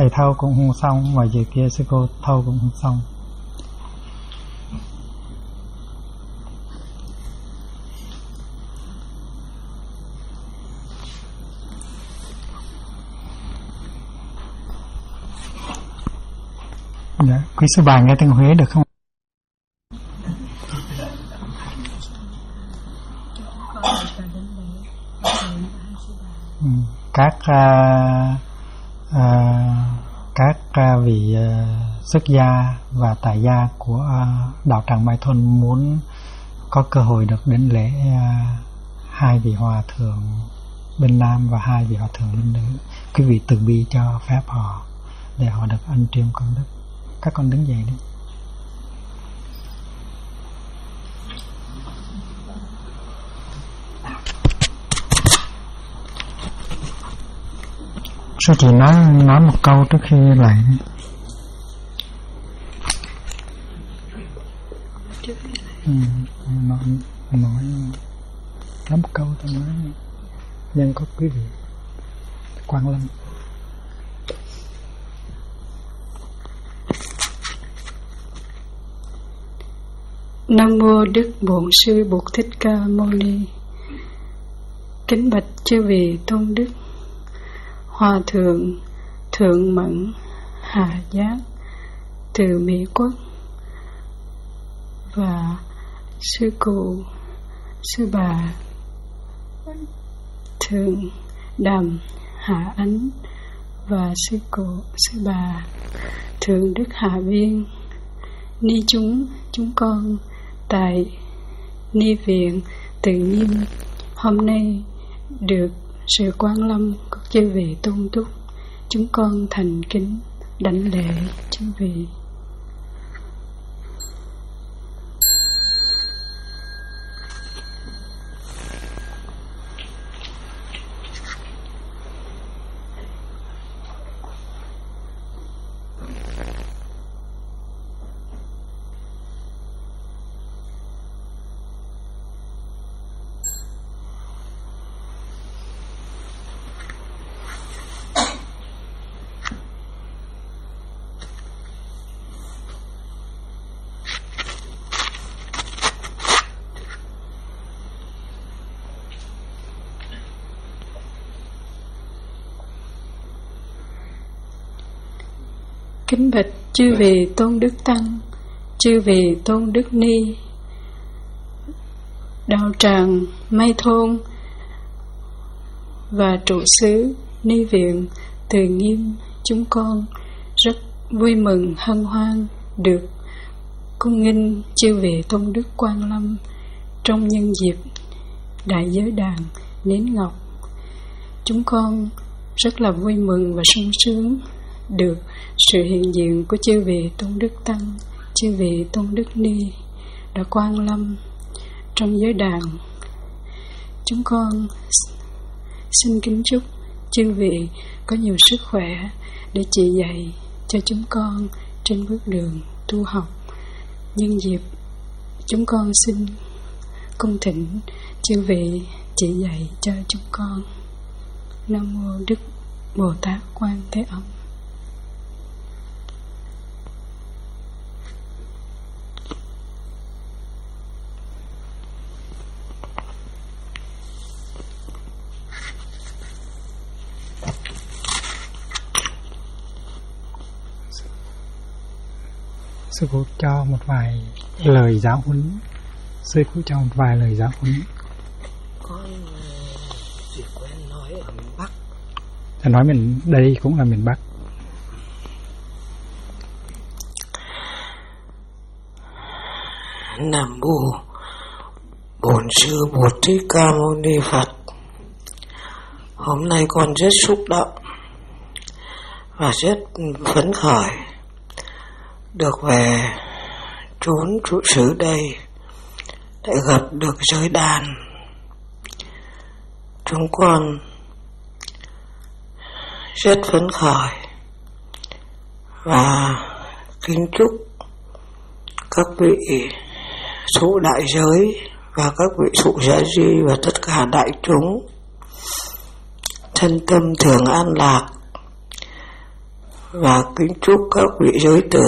thầy thâu cũng không xong, mà giờ kia sư cô thâu cũng không xong. Dạ, quý sư bà nghe tiếng Huế được không? Các vị xuất gia và tại gia của đạo tràng Mai Thôn muốn có cơ hội được đến lễ hai vị hòa thượng bên Nam và hai vị hòa thượng bên nữ, quý vị từ bi cho phép họ để họ được ân triêm công đức. Các con đứng dậy đi. Sư chị nói một câu trước khi lại. Nói một câu tôi nói nhân có quý vị Quang Lâm. Nam mô Đức Bổn Sư Bụt Thích Ca Mâu Ni. Kính bạch chư vị tôn đức, Hòa thượng Thượng Mẫn Hà Giác từ Mỹ Quốc và sư cụ sư bà Thượng Đàm Hạ Ánh và sư cụ sư bà Thượng Đức Hạ Viên, ni chúng con tại Ni Viện Tự Nhiên hôm nay được sự quan lâm của chư vị tôn túc, chúng con thành kính đảnh lễ chư vị. Kính bạch chư vị tôn đức tăng, chư vị tôn đức ni, đạo tràng Mai Thôn và trụ xứ Ni Viện Từ Nghiêm, chúng con rất vui mừng hân hoan được cung nghênh chư vị tôn đức Quang Lâm trong nhân dịp đại giới đàn nến ngọc. Chúng con rất là vui mừng và sung sướng được sự hiện diện của chư vị tôn đức tăng, chư vị tôn đức ni đã Quang Lâm trong giới đàn. Chúng con xin kính chúc chư vị có nhiều sức khỏe để chỉ dạy cho chúng con trên bước đường tu học. Nhân dịp chúng con xin cung thỉnh chư vị chỉ dạy cho chúng con. Nam mô Đức Bồ Tát Quan Thế Âm. Sư phụ cho một vài lời giáo huấn. Sư phụ cho một vài lời giáo huấn. Con chỉ quen nói ở miền Bắc. Nói mình đây cũng là miền Bắc. Nam mô Bổn Sư Bụt Thích Ca Mâu Ni Phật. Hôm nay con rất xúc động và rất phấn khởi được về chốn trụ xứ đây để gặp được giới đàn. Chúng con rất phấn khởi và kính chúc các vị số đại giới và các vị sụ gia di và tất cả đại chúng thân tâm thường an lạc và kính chúc các vị giới tử.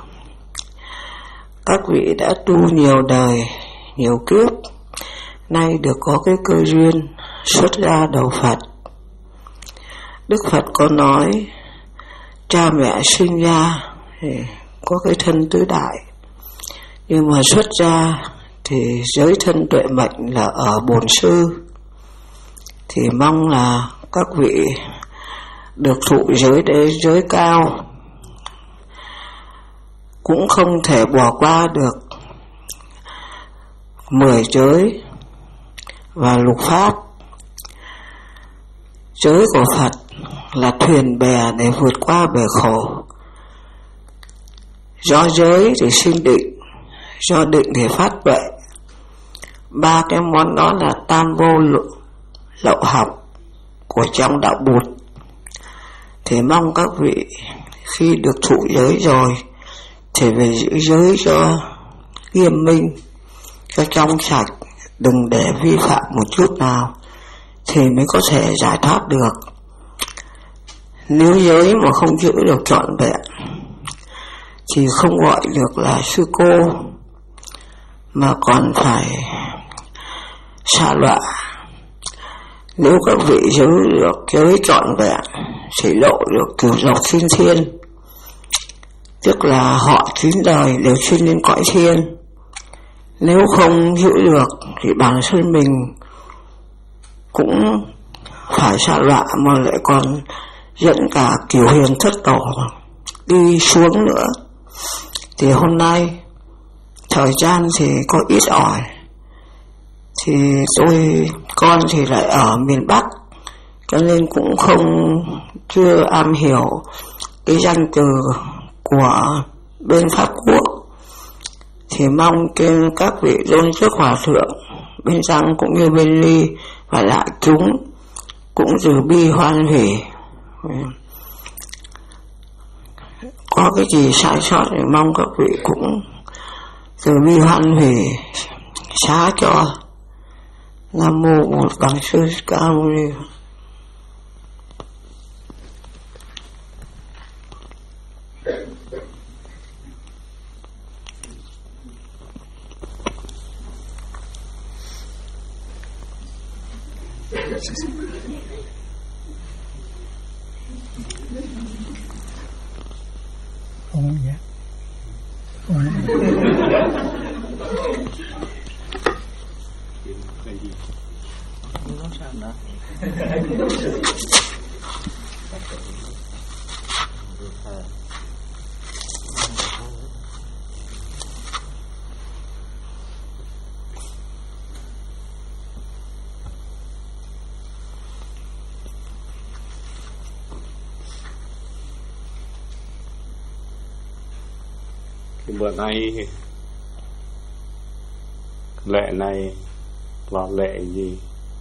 Các vị đã tu nhiều đời, nhiều kiếp, nay được có cái cơ duyên xuất gia đầu Phật. Đức Phật có nói cha mẹ sinh ra thì có cái thân tứ đại, nhưng mà xuất gia thì giới thân tuệ mệnh là ở bổn sư. Thì mong là các vị được thụ giới đế giới cao, cũng không thể bỏ qua được 10 giới và lục pháp. Giới của Phật là thuyền bè để vượt qua bể khổ. Do giới thì sinh định, do định thì phát tuệ. Ba cái món đó là tam vô lậu học của trong đạo Bụt. Thì mong các vị khi được thụ giới rồi thì phải giữ giới cho nghiêm minh, cho trong sạch, đừng để vi phạm một chút nào thì mới có thể giải thoát được. Nếu giới mà không giữ được trọn vẹn thì không gọi được là sư cô, mà còn phải xa lọa. Nếu các vị giữ được giới trọn vẹn thì lộ được cửu dọc sinh thiên, tức là họ 9 đời đều sinh lên cõi thiên. Nếu không giữ được thì bản thân mình cũng phải xa lọa, mà lại còn dẫn cả cửu hiền thất tổ đi xuống nữa. Thì hôm nay thời gian thì có ít ỏi, thì con thì lại ở miền Bắc, cho nên cũng chưa am hiểu cái danh từ của bên Pháp Quốc. Thì mong các vị tôn chức hòa thượng bên Giang cũng như bên Ly và đại chúng cũng từ bi hoan hỷ. Có cái gì sai sót thì mong các vị cũng từ bi hoan hỷ xá cho. Nam mô Bổn Bằng Sư Thích Ca Mâu Ni. Không dạ. Bữa nay lễ này là lễ gì?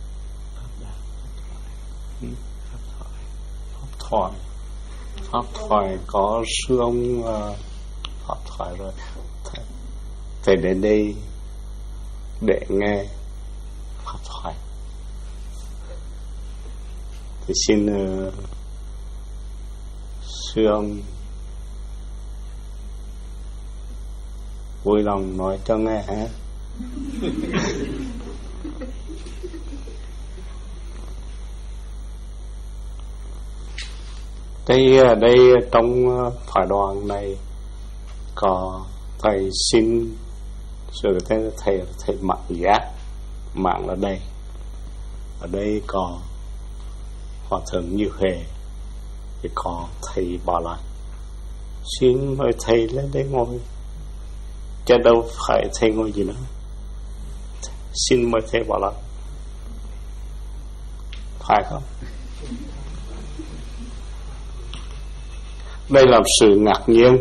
Pháp thoại có sư ông pháp thoại rồi, thầy đến đây để nghe pháp thoại. Thì xin sư ông vui lòng nói cho nghe hả? Đây trong thoại đoàn này có thầy xin rồi thầy Mạng Giác. Mạng ở đây, ở đây có Hòa Thượng Như Huệ, thì có thầy bảo là xin mời thầy lên đây ngồi, chứ đâu phải thầy ngồi gì nữa. Xin mời thầy bảo là phải không? Đây là sự ngạc nhiên.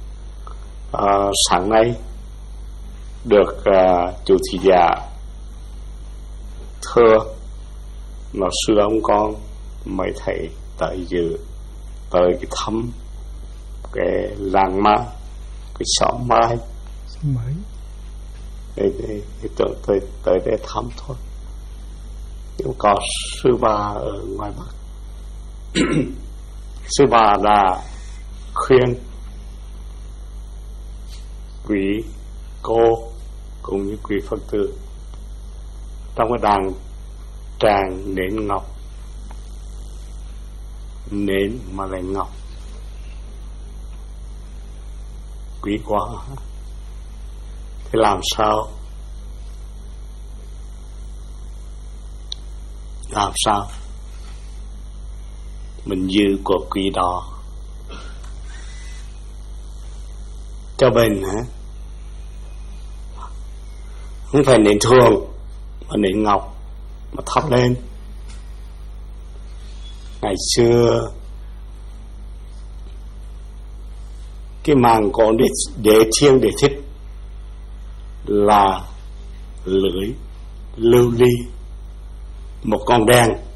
Sáng nay được chủ thị giả thưa là sư ông con mấy thầy tới dự, tới cái thăm cái làng ma, cái xóm mai để tới để thăm thôi. Nhưng có sư bà ở ngoài Bắc. Sư bà là khuyên quý cô cũng như quý Phật tử trong cái đàn tràng nến ngọc, nến mà lại ngọc quý quá. Thế làm sao mình giữ của quý đó cho bền hả? Không phải nến thường mà nến ngọc mà thắp lên. Ngày xưa cái màng có để thiêng để thích là lưỡi lưu ly, một con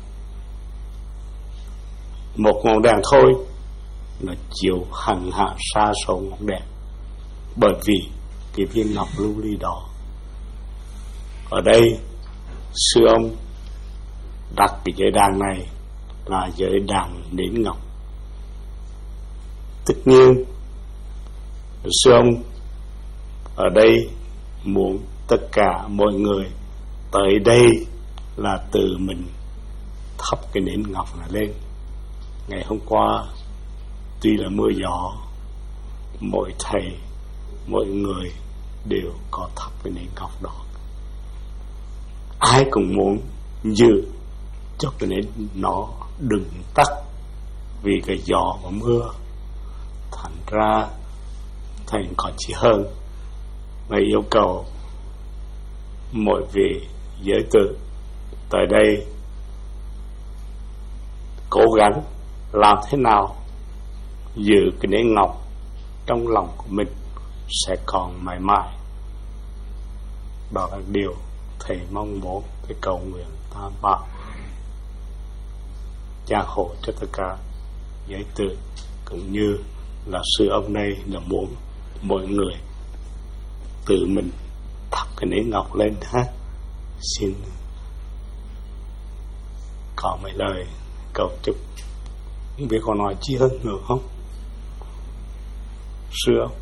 đèn thôi nó chiếu hành hạ xa số ngọn đèn, bởi vì cái viên ngọc lưu ly đó. Ở đây sư ông đặt cái giới đàn này là giới đàn nến ngọc. Tất nhiên sư ông ở đây muốn tất cả mọi người tới đây là tự mình thắp cái nến ngọc này lên. Ngày hôm qua tuy là mưa gió, mỗi thầy mỗi người đều có thắp cái nến ngọc đó. Ai cũng muốn giữ cho cái nến nó đừng tắt vì cái gió và mưa. Thành ra thầy còn chỉ hơn mà yêu cầu mỗi vị giới tử tại đây cố gắng làm thế nào giữ cái nến ngọc trong lòng của mình sẽ còn mãi mãi. Đó là điều thầy mong muốn, cái cầu nguyện tam bảo gia hộ cho tất cả giới tử, cũng như là sư ông đây là muốn mọi người tự mình thắp cái nến ngọc lên ha. Xin có mấy lời cầu chúc. Không biết còn nói chi hơn nữa không sư ông?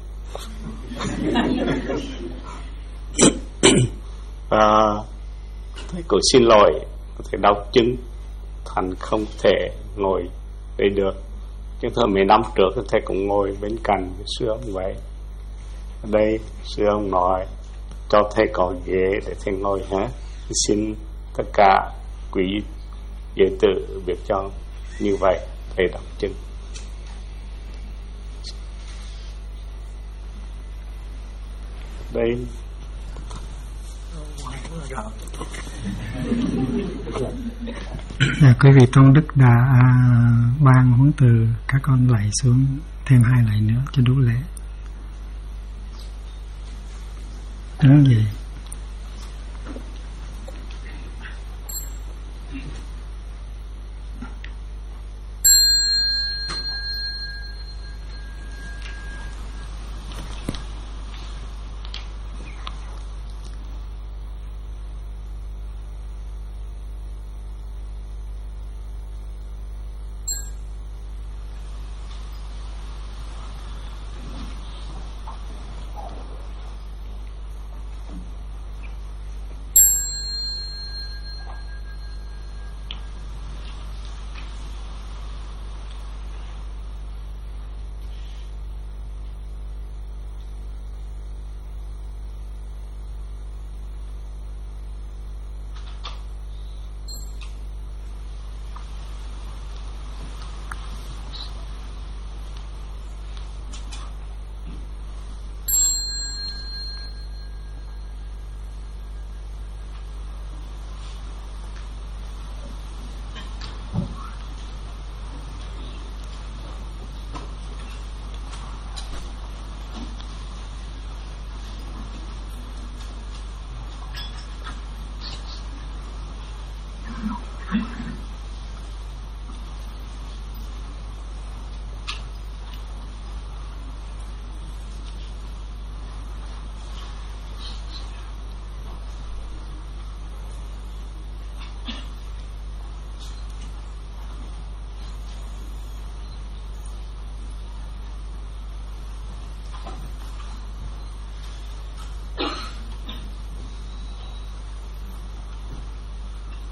Thầy cũng xin lỗi, thầy đau chân thành không thể ngồi đây được. Chứ thôi mấy năm trước thầy cũng ngồi bên cạnh sư ông vậy. Ở đây sư ông nói cho thầy có ghế để thầy ngồi hả. Xin tất cả quý giới tử biết cho như vậy thầy đau chân. Đây quý vị tôn đức đã ban huấn từ, các con lạy xuống thêm 2 lạy nữa cho đủ lễ. Đứng gì?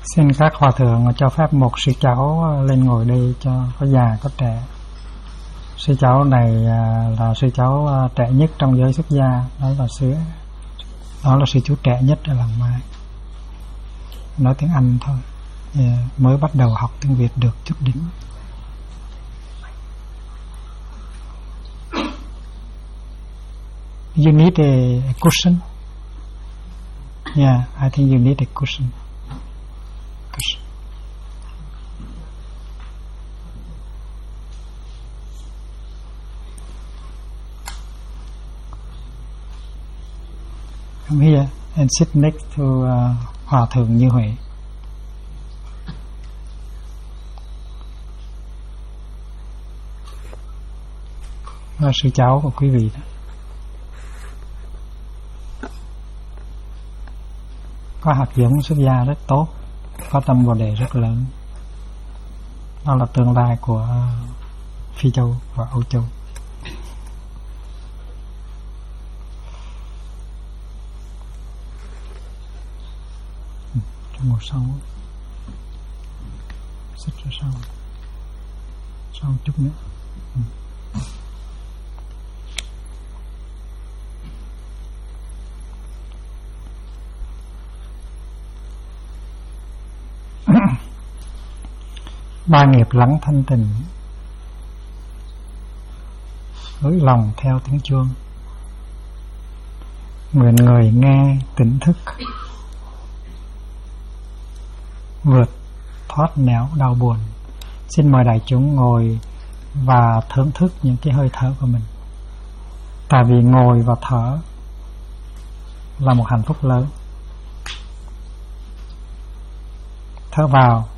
Xin các hòa thượng cho phép một sư cháu lên ngồi đây cho có già có trẻ. Sư cháu này là sư cháu trẻ nhất trong giới xuất gia, đó là sư chú trẻ nhất ở làng Mai. Nói tiếng Anh thôi, mới bắt đầu học tiếng Việt được chút đỉnh. You need a cushion. Yeah, I think you need a cushion. Come here and sit next to Hòa thượng Như Huệ. Là sư cháu của quý vị đó. Có hạt giống xuất gia rất tốt, có tâm Bồ đề rất lớn. Đó là tương lai của Phi Châu và Âu Châu. Ngồi sau, xích ra sau một chút nữa. Ba nghiệp lắng thanh tịnh, hướng lòng theo tiếng chuông, nguyện người nghe tỉnh thức, vượt thoát nẻo đau buồn. Xin mời đại chúng ngồi và thưởng thức những cái hơi thở của mình. Tại vì ngồi và thở là một hạnh phúc lớn. Thở vào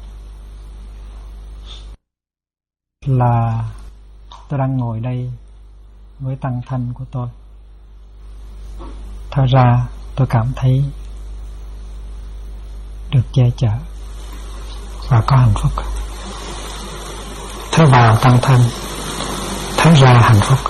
là tôi đang ngồi đây với tăng thân của tôi. Thở ra tôi cảm thấy được che chở và có hạnh phúc. Thở vào tăng thân, thở ra hạnh phúc.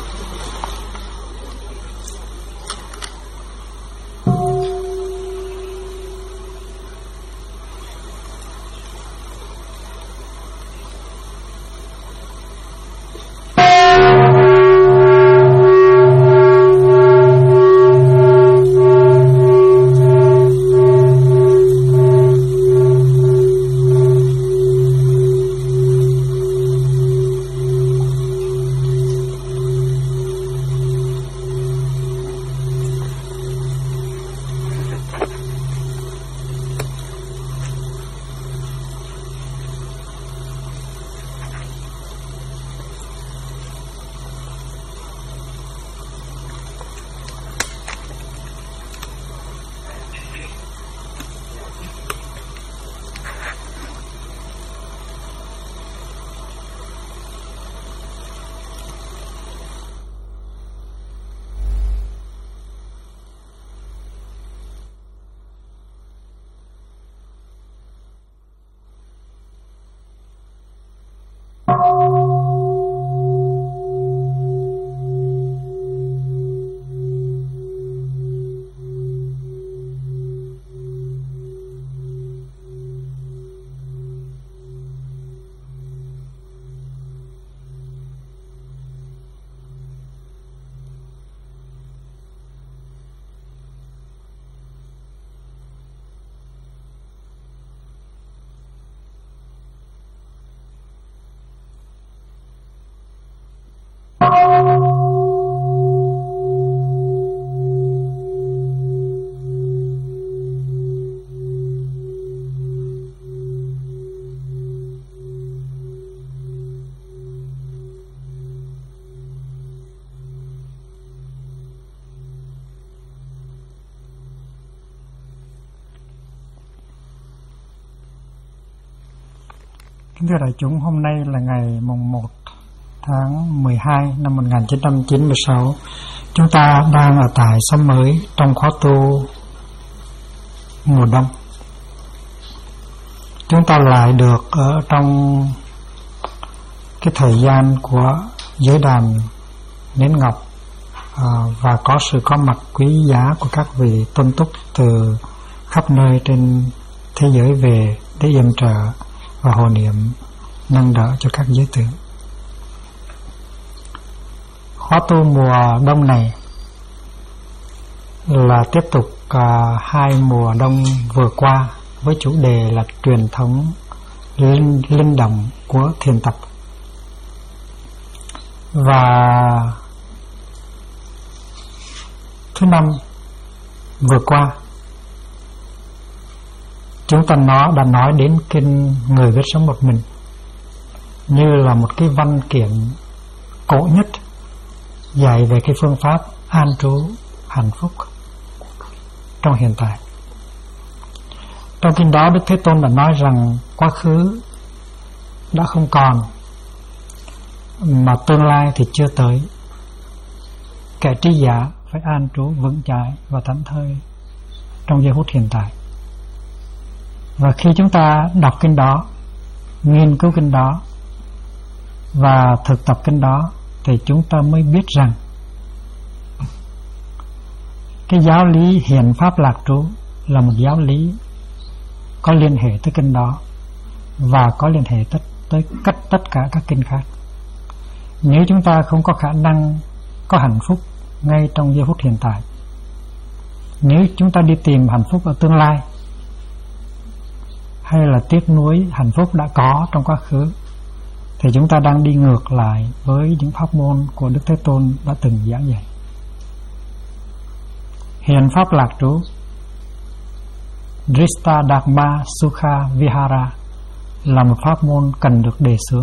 Kính thưa đại chúng, hôm nay là ngày mùng 1 tháng 12 năm 1996. Chúng ta đang ở tại xóm mới trong khóa tu mùa đông. Chúng ta lại được ở trong cái thời gian của giới đàn nến ngọc và có sự có mặt quý giá của các vị tôn túc từ khắp nơi trên thế giới về để yểm trợ và hộ niệm nâng đỡ cho các giới tử. Khóa tu mùa đông này là tiếp tục 2 mùa đông vừa qua với chủ đề là truyền thống linh động của thiền tập. Và thứ năm vừa qua chúng ta đã nói đến kinh Người biết sống một mình như là một cái văn kiện cổ nhất dạy về cái phương pháp an trú hạnh phúc trong hiện tại. Trong kinh đó Đức Thế Tôn đã nói rằng quá khứ đã không còn, mà tương lai thì chưa tới. Kẻ trí giả phải an trú vững chãi và thảnh thơi trong giây phút hiện tại. Và khi chúng ta đọc kinh đó, nghiên cứu kinh đó và thực tập kinh đó thì chúng ta mới biết rằng cái giáo lý hiền pháp lạc trú là một giáo lý có liên hệ tới kinh đó và có liên hệ tới tất cả các kinh khác. Nếu chúng ta không có khả năng có hạnh phúc ngay trong giây phút hiện tại, nếu chúng ta đi tìm hạnh phúc ở tương lai hay là tiếc nuối hạnh phúc đã có trong quá khứ, thì chúng ta đang đi ngược lại với những pháp môn của Đức Thế Tôn đã từng giảng dạy. Hiền pháp lạc trú, Drista Dharma Sukha Vihara, là một pháp môn cần được đề xướng.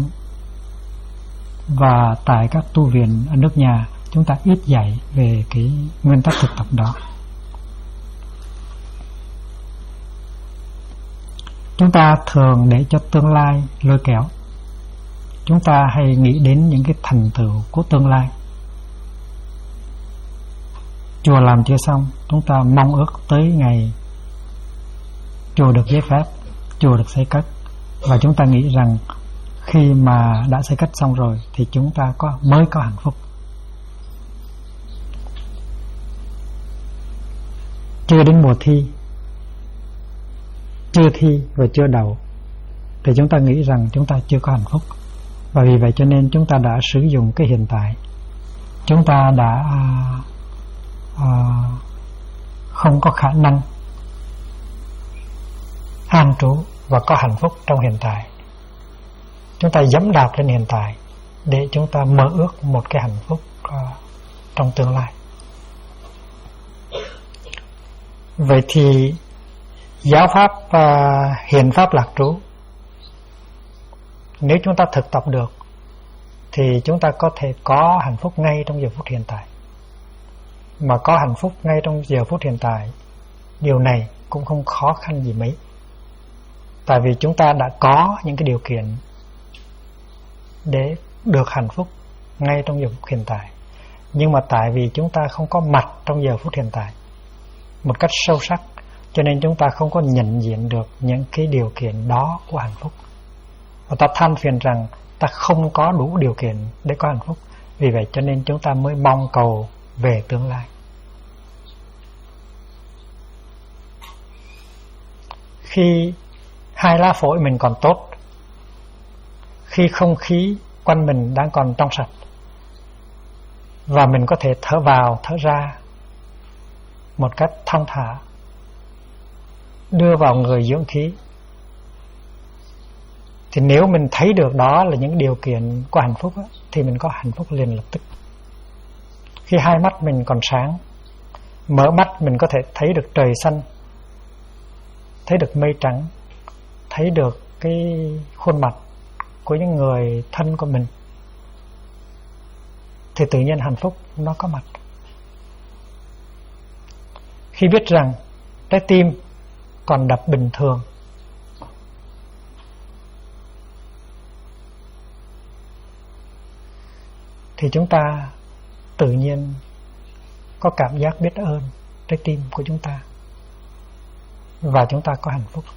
Và tại các tu viện ở nước nhà, chúng ta ít dạy về cái nguyên tắc thực tập đó. Chúng ta thường để cho tương lai lôi kéo. Chúng ta hay nghĩ đến những cái thành tựu của tương lai. Chùa làm chưa xong, chúng ta mong ước tới ngày chùa được giấy phép, chùa được xây cất, và chúng ta nghĩ rằng khi mà đã xây cất xong rồi thì chúng ta mới có hạnh phúc. Chưa đến mùa thi, chưa thi và chưa đậu thì chúng ta nghĩ rằng chúng ta chưa có hạnh phúc. Và vì vậy cho nên chúng ta đã sử dụng cái hiện tại, chúng ta đã không có khả năng an trú và có hạnh phúc trong hiện tại. Chúng ta dẫm đạp lên hiện tại để chúng ta mơ ước một cái hạnh phúc trong tương lai. Vậy thì giáo pháp hiền pháp lạc trú, nếu chúng ta thực tập được thì chúng ta có thể có hạnh phúc ngay trong giờ phút hiện tại. Mà có hạnh phúc ngay trong giờ phút hiện tại, điều này cũng không khó khăn gì mấy. Tại vì chúng ta đã có những cái điều kiện để được hạnh phúc ngay trong giờ phút hiện tại. Nhưng mà tại vì chúng ta không có mặt trong giờ phút hiện tại một cách sâu sắc, cho nên chúng ta không có nhận diện được những cái điều kiện đó của hạnh phúc. Và ta than phiền rằng ta không có đủ điều kiện để có hạnh phúc. Vì vậy cho nên chúng ta mới mong cầu về tương lai. Khi hai lá phổi mình còn tốt, khi không khí quanh mình đang còn trong sạch, và mình có thể thở vào thở ra một cách thong thả, đưa vào người dưỡng khí, thì nếu mình thấy được đó là những điều kiện của hạnh phúc thì mình có hạnh phúc liền lập tức. Khi hai mắt mình còn sáng, mở mắt mình có thể thấy được trời xanh, thấy được mây trắng, thấy được cái khuôn mặt của những người thân của mình, thì tự nhiên hạnh phúc nó có mặt. Khi biết rằng trái tim còn đập bình thường, thì chúng ta tự nhiên có cảm giác biết ơn trái tim của chúng ta, và chúng ta có hạnh phúc.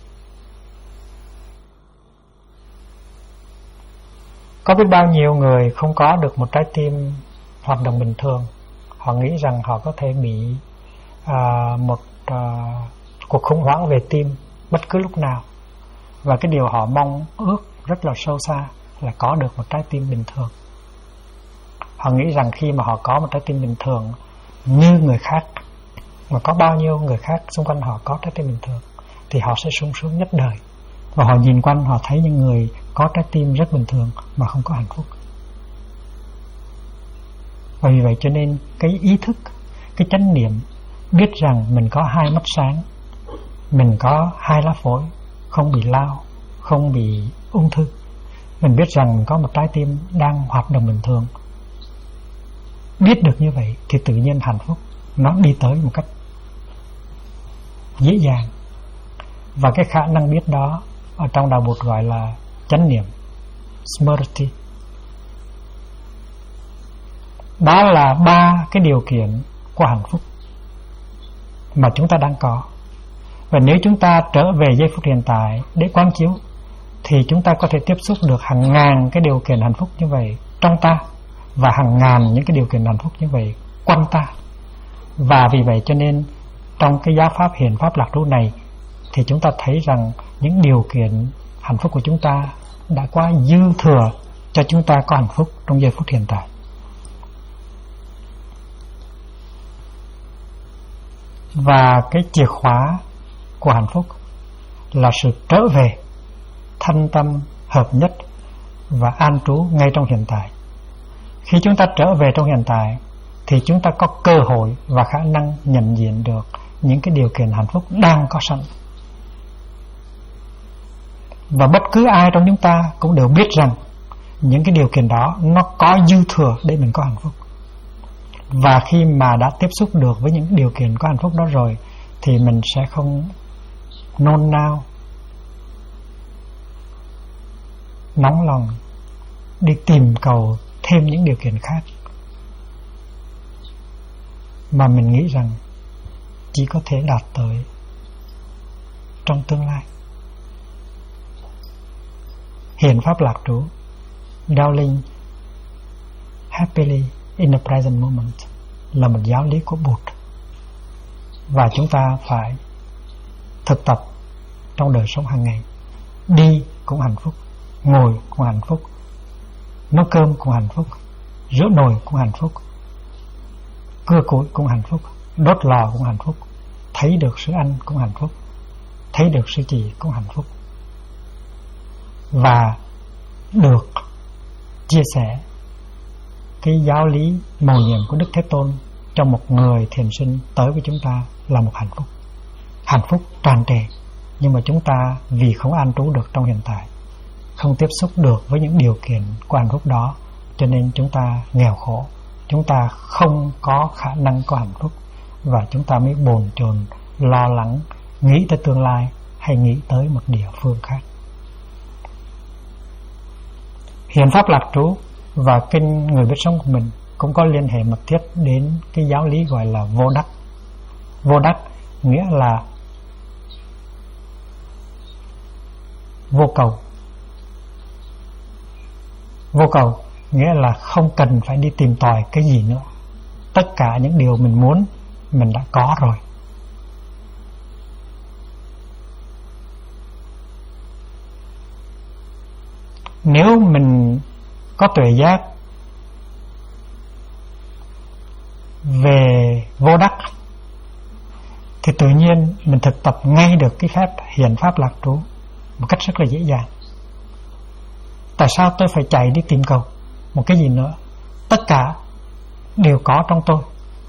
Có biết bao nhiêu người không có được một trái tim hoạt động bình thường. Họ nghĩ rằng họ có thể bị một cuộc khủng hoảng về tim bất cứ lúc nào. Và cái điều họ mong ước rất là sâu xa là có được một trái tim bình thường. Họ nghĩ rằng khi mà họ có một trái tim bình thường như người khác, mà có bao nhiêu người khác xung quanh họ có trái tim bình thường, thì họ sẽ sung sướng nhất đời. Và họ nhìn quanh họ thấy những người có trái tim rất bình thường mà không có hạnh phúc. Và vì vậy cho nên cái ý thức, cái chánh niệm biết rằng mình có hai mắt sáng, mình có hai lá phổi, không bị lao, không bị ung thư. Mình biết rằng mình có một trái tim đang hoạt động bình thường. Biết được như vậy thì tự nhiên hạnh phúc nó đi tới một cách dễ dàng. Và cái khả năng biết đó ở trong đạo Bụt gọi là chánh niệm, smriti. Đó là ba cái điều kiện của hạnh phúc mà chúng ta đang có. Và nếu chúng ta trở về giây phút hiện tại để quán chiếu, thì chúng ta có thể tiếp xúc được hàng ngàn cái điều kiện hạnh phúc như vậy trong ta, và hàng ngàn những cái điều kiện hạnh phúc như vậy quanh ta. Và vì vậy cho nên trong cái giáo pháp hiền pháp lạc trú này thì chúng ta thấy rằng những điều kiện hạnh phúc của chúng ta đã quá dư thừa cho chúng ta có hạnh phúc trong giây phút hiện tại. Và cái chìa khóa của hạnh phúc là sự trở về thanh tâm hợp nhất và an trú ngay trong hiện tại. Khi chúng ta trở về trong hiện tại thì chúng ta có cơ hội và khả năng nhận diện được những cái điều kiện hạnh phúc đang có sẵn. Và bất cứ ai trong chúng ta cũng đều biết rằng những cái điều kiện đó nó có dư thừa để mình có hạnh phúc. Và khi mà đã tiếp xúc được với những điều kiện có hạnh phúc đó rồi thì mình sẽ không nôn nao, nóng lòng đi tìm cầu thêm những điều kiện khác, mà mình nghĩ rằng chỉ có thể đạt tới trong tương lai. Hiền pháp lạc trú, dwelling happily in the present moment, là một giáo lý của Bụt, và chúng ta phải thực tập trong đời sống hàng ngày. Đi cũng hạnh phúc, ngồi cũng hạnh phúc, nấu cơm cũng hạnh phúc, rửa nồi cũng hạnh phúc, cưa củi cũng hạnh phúc, đốt lò cũng hạnh phúc, thấy được sự ăn cũng hạnh phúc, thấy được sự trì cũng hạnh phúc. Và được chia sẻ cái giáo lý mầu nhiệm của Đức Thế Tôn cho một người thiền sinh tới với chúng ta là một hạnh phúc. Hạnh phúc tràn trề. Nhưng mà chúng ta vì không an trú được trong hiện tại, không tiếp xúc được với những điều kiện của hạnh phúc đó, cho nên chúng ta nghèo khổ, chúng ta không có khả năng có hạnh phúc, và chúng ta mới bồn chồn lo lắng, nghĩ tới tương lai hay nghĩ tới một địa phương khác. Hiền pháp lạc trú và kinh Người Biết Sống của mình cũng có liên hệ mật thiết đến cái giáo lý gọi là vô đắc. Vô đắc nghĩa là vô cầu. Vô cầu nghĩa là không cần phải đi tìm tòi cái gì nữa. Tất cả những điều mình muốn mình đã có rồi. Nếu mình có tuệ giác về vô đắc thì tự nhiên mình thực tập ngay được cái phép hiền pháp lạc trú một cách rất là dễ dàng. Tại sao tôi phải chạy đi tìm cầu một cái gì nữa? Tất cả đều có trong tôi.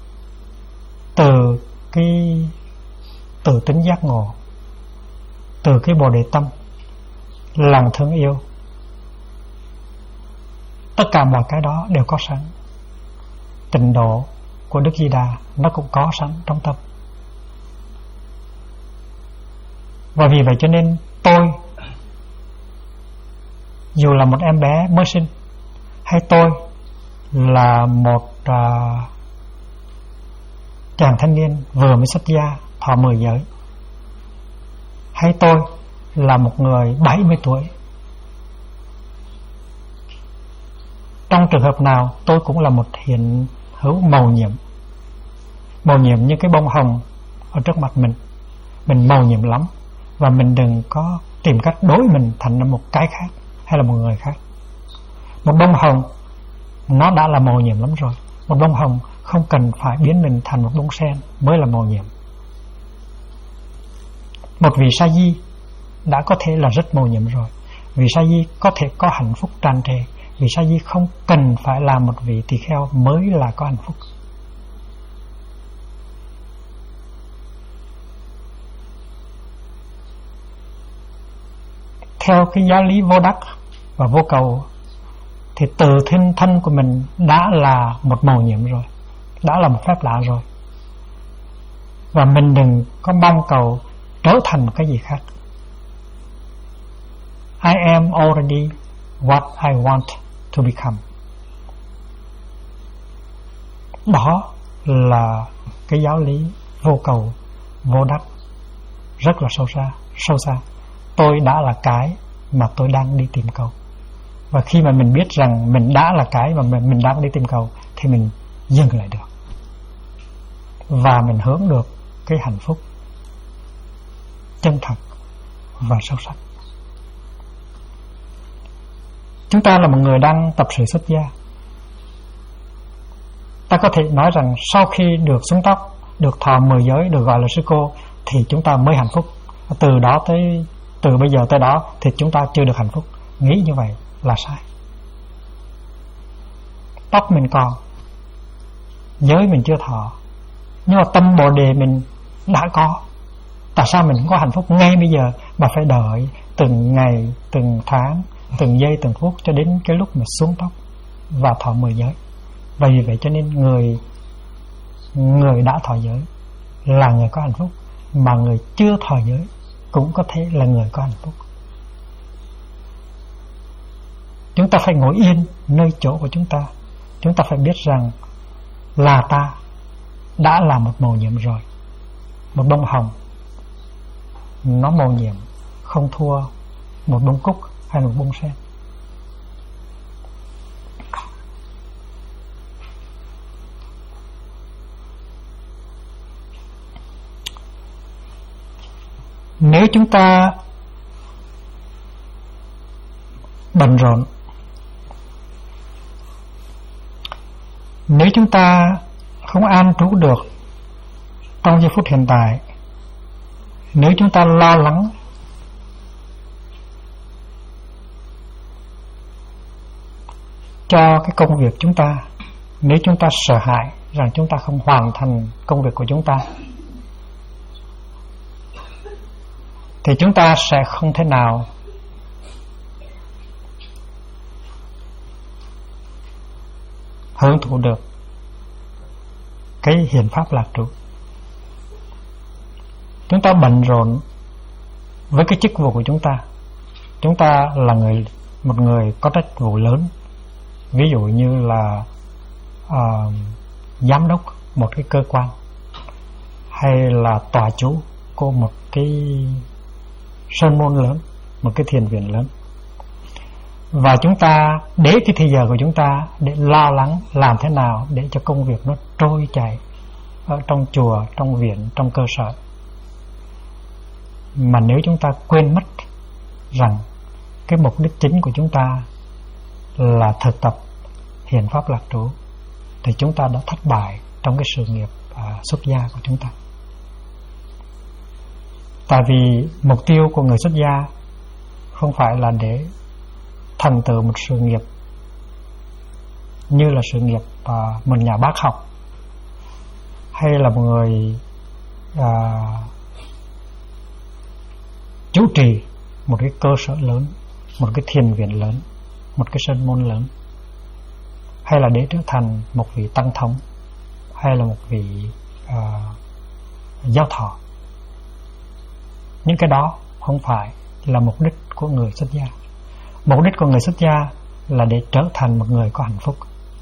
Từ tính giác ngộ, từ cái bồ đề tâm, lòng thương yêu, tất cả mọi cái đó đều có sẵn. Tịnh độ của Đức Di Đà nó cũng có sẵn trong tâm. Và vì vậy cho nên tôi, dù là một em bé mới sinh, hay tôi là một chàng thanh niên vừa mới xuất gia thọ 10 giới, hay tôi là một người 70 tuổi, trong trường hợp nào tôi cũng là một hiện hữu mầu nhiệm. Mầu nhiệm như cái bông hồng ở trước mặt mình mầu nhiệm lắm. Và mình đừng có tìm cách đối mình thành một cái khác hay là một người khác. Một bông hồng nó đã là màu nhiệm lắm rồi. Một bông hồng không cần phải biến mình thành một bông sen mới là màu nhiệm. Một vị sa di đã có thể là rất màu nhiệm rồi. Vị sa di có thể có hạnh phúc tràn trề. Vị sa di không cần phải là một vị tỳ kheo mới là có hạnh phúc. Theo cái giáo lý vô đắc và vô cầu thì từ thân của mình đã là một màu nhiệm rồi, đã là một phép lạ rồi. Và mình đừng có mong cầu trở thành cái gì khác. I am already what I want to become. Đó là cái giáo lý vô cầu, vô đắc rất là sâu xa. Tôi đã là cái mà tôi đang đi tìm cầu. Và khi mà mình biết rằng mình đã là cái mà mình đang đi tìm cầu thì mình dừng lại được. Và mình hướng được cái hạnh phúc chân thật và sâu sắc. Chúng ta là một người đang tập sự xuất gia. Ta có thể nói rằng sau khi được xuống tóc, được thọ 10 giới, được gọi là sư cô thì chúng ta mới hạnh phúc. Từ bây giờ tới đó thì chúng ta chưa được hạnh phúc. Nghĩ như vậy là sai. Tóc mình còn, giới mình chưa thọ, nhưng mà tâm bồ đề mình đã có. Tại sao mình không có hạnh phúc ngay bây giờ mà phải đợi từng ngày, từng tháng, từng giây, từng phút cho đến cái lúc mà xuống tóc và thọ 10 giới? Và vì vậy cho nên người đã thọ giới là người có hạnh phúc, mà người chưa thọ giới cũng có thể là người có hạnh phúc. Chúng ta phải ngồi yên nơi chỗ của chúng ta. Chúng ta phải biết rằng là ta đã là một màu nhiệm rồi. Một bông hồng nó màu nhiệm không thua một bông cúc hay một bông sen. Nếu chúng ta bận rộn, nếu chúng ta không an trú được trong giây phút hiện tại, nếu chúng ta lo lắng cho cái công việc chúng ta, nếu chúng ta sợ hãi rằng chúng ta không hoàn thành công việc của chúng ta, thì chúng ta sẽ không thể nào hưởng thụ được cái hiền pháp lạc trụ. Chúng ta bận rộn với cái chức vụ của chúng ta. Chúng ta là một người có trách vụ lớn, ví dụ như là giám đốc một cái cơ quan, hay là tòa chủ của một cái sơn môn lớn, một cái thiền viện lớn. Và chúng ta để cái thời giờ của chúng ta để lo lắng làm thế nào để cho công việc nó trôi chảy ở trong chùa, trong viện, trong cơ sở. Mà nếu chúng ta quên mất rằng cái mục đích chính của chúng ta là thực tập hiền pháp lạc trú, thì chúng ta đã thất bại trong cái sự nghiệp xuất gia của chúng ta. Tại vì mục tiêu của người xuất gia không phải là để thành tựu một sự nghiệp như là sự nghiệp một nhà bác học, hay là một người chủ trì một cái cơ sở lớn, một cái thiền viện lớn, một cái sơn môn lớn, hay là để trở thành một vị tăng thống, hay là một vị giáo thọ. Những cái đó không phải là mục đích của người xuất gia. Mục đích của người xuất gia là để trở thành một người có hạnh phúc.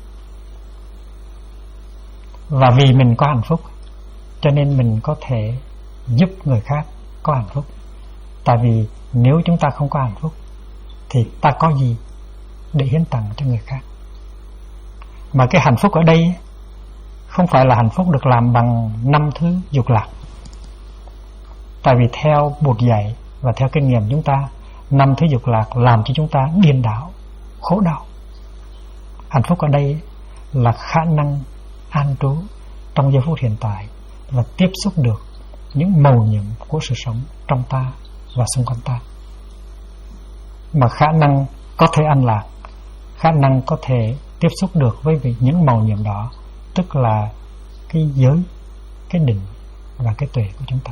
Và vì mình có hạnh phúc cho nên mình có thể giúp người khác có hạnh phúc. Tại vì nếu chúng ta không có hạnh phúc thì ta có gì để hiến tặng cho người khác. Mà cái hạnh phúc ở đây không phải là hạnh phúc được làm bằng 5 thứ dục lạc. Tại vì theo Bụt dạy Và theo kinh nghiệm chúng ta, 5 thứ dục lạc làm cho chúng ta điên đảo, khổ đau. Hạnh phúc ở đây là khả năng an trú trong giây phút hiện tại và tiếp xúc được những mầu nhiệm của sự sống trong ta và xung quanh ta. Mà khả năng có thể an lạc, khả năng có thể tiếp xúc được với những mầu nhiệm đó, tức là cái giới, cái định và cái tuệ của chúng ta.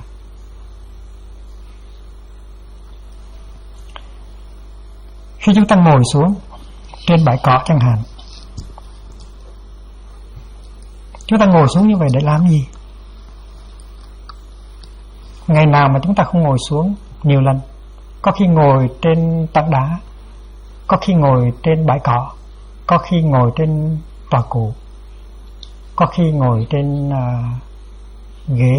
Khi chúng ta ngồi xuống trên bãi cỏ chẳng hạn, chúng ta ngồi xuống như vậy để làm gì? Ngày nào mà chúng ta không ngồi xuống nhiều lần? Có khi ngồi trên tảng đá, có khi ngồi trên bãi cỏ, có khi ngồi trên tòa cụ, có khi ngồi trên ghế.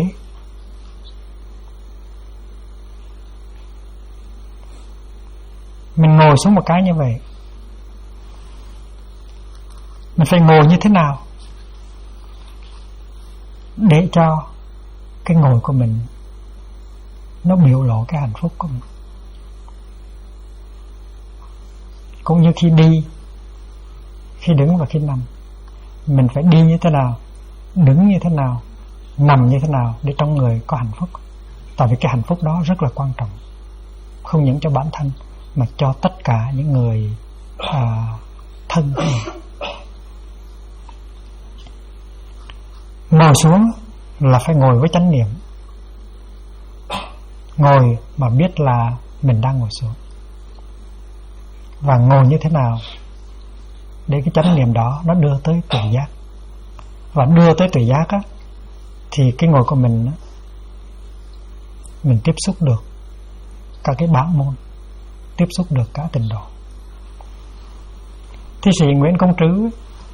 Mình ngồi xuống một cái như vậy, mình phải ngồi như thế nào để cho cái ngồi của mình nó biểu lộ cái hạnh phúc của mình. Cũng như khi đi, khi đứng và khi nằm, mình phải đi như thế nào, đứng như thế nào, nằm như thế nào để trong người có hạnh phúc. Tại vì cái hạnh phúc đó rất là quan trọng, không những cho bản thân mà cho tất cả những người thân của mình. Ngồi xuống là phải ngồi với chánh niệm, ngồi mà biết là mình đang ngồi xuống. Và ngồi như thế nào để cái chánh niệm đó nó đưa tới tuệ giác. Và đưa tới tuệ giác á, thì cái ngồi của mình á, mình tiếp xúc được cả cái bản môn, tiếp xúc được cả tịnh độ. Thi sĩ Nguyễn Công Trứ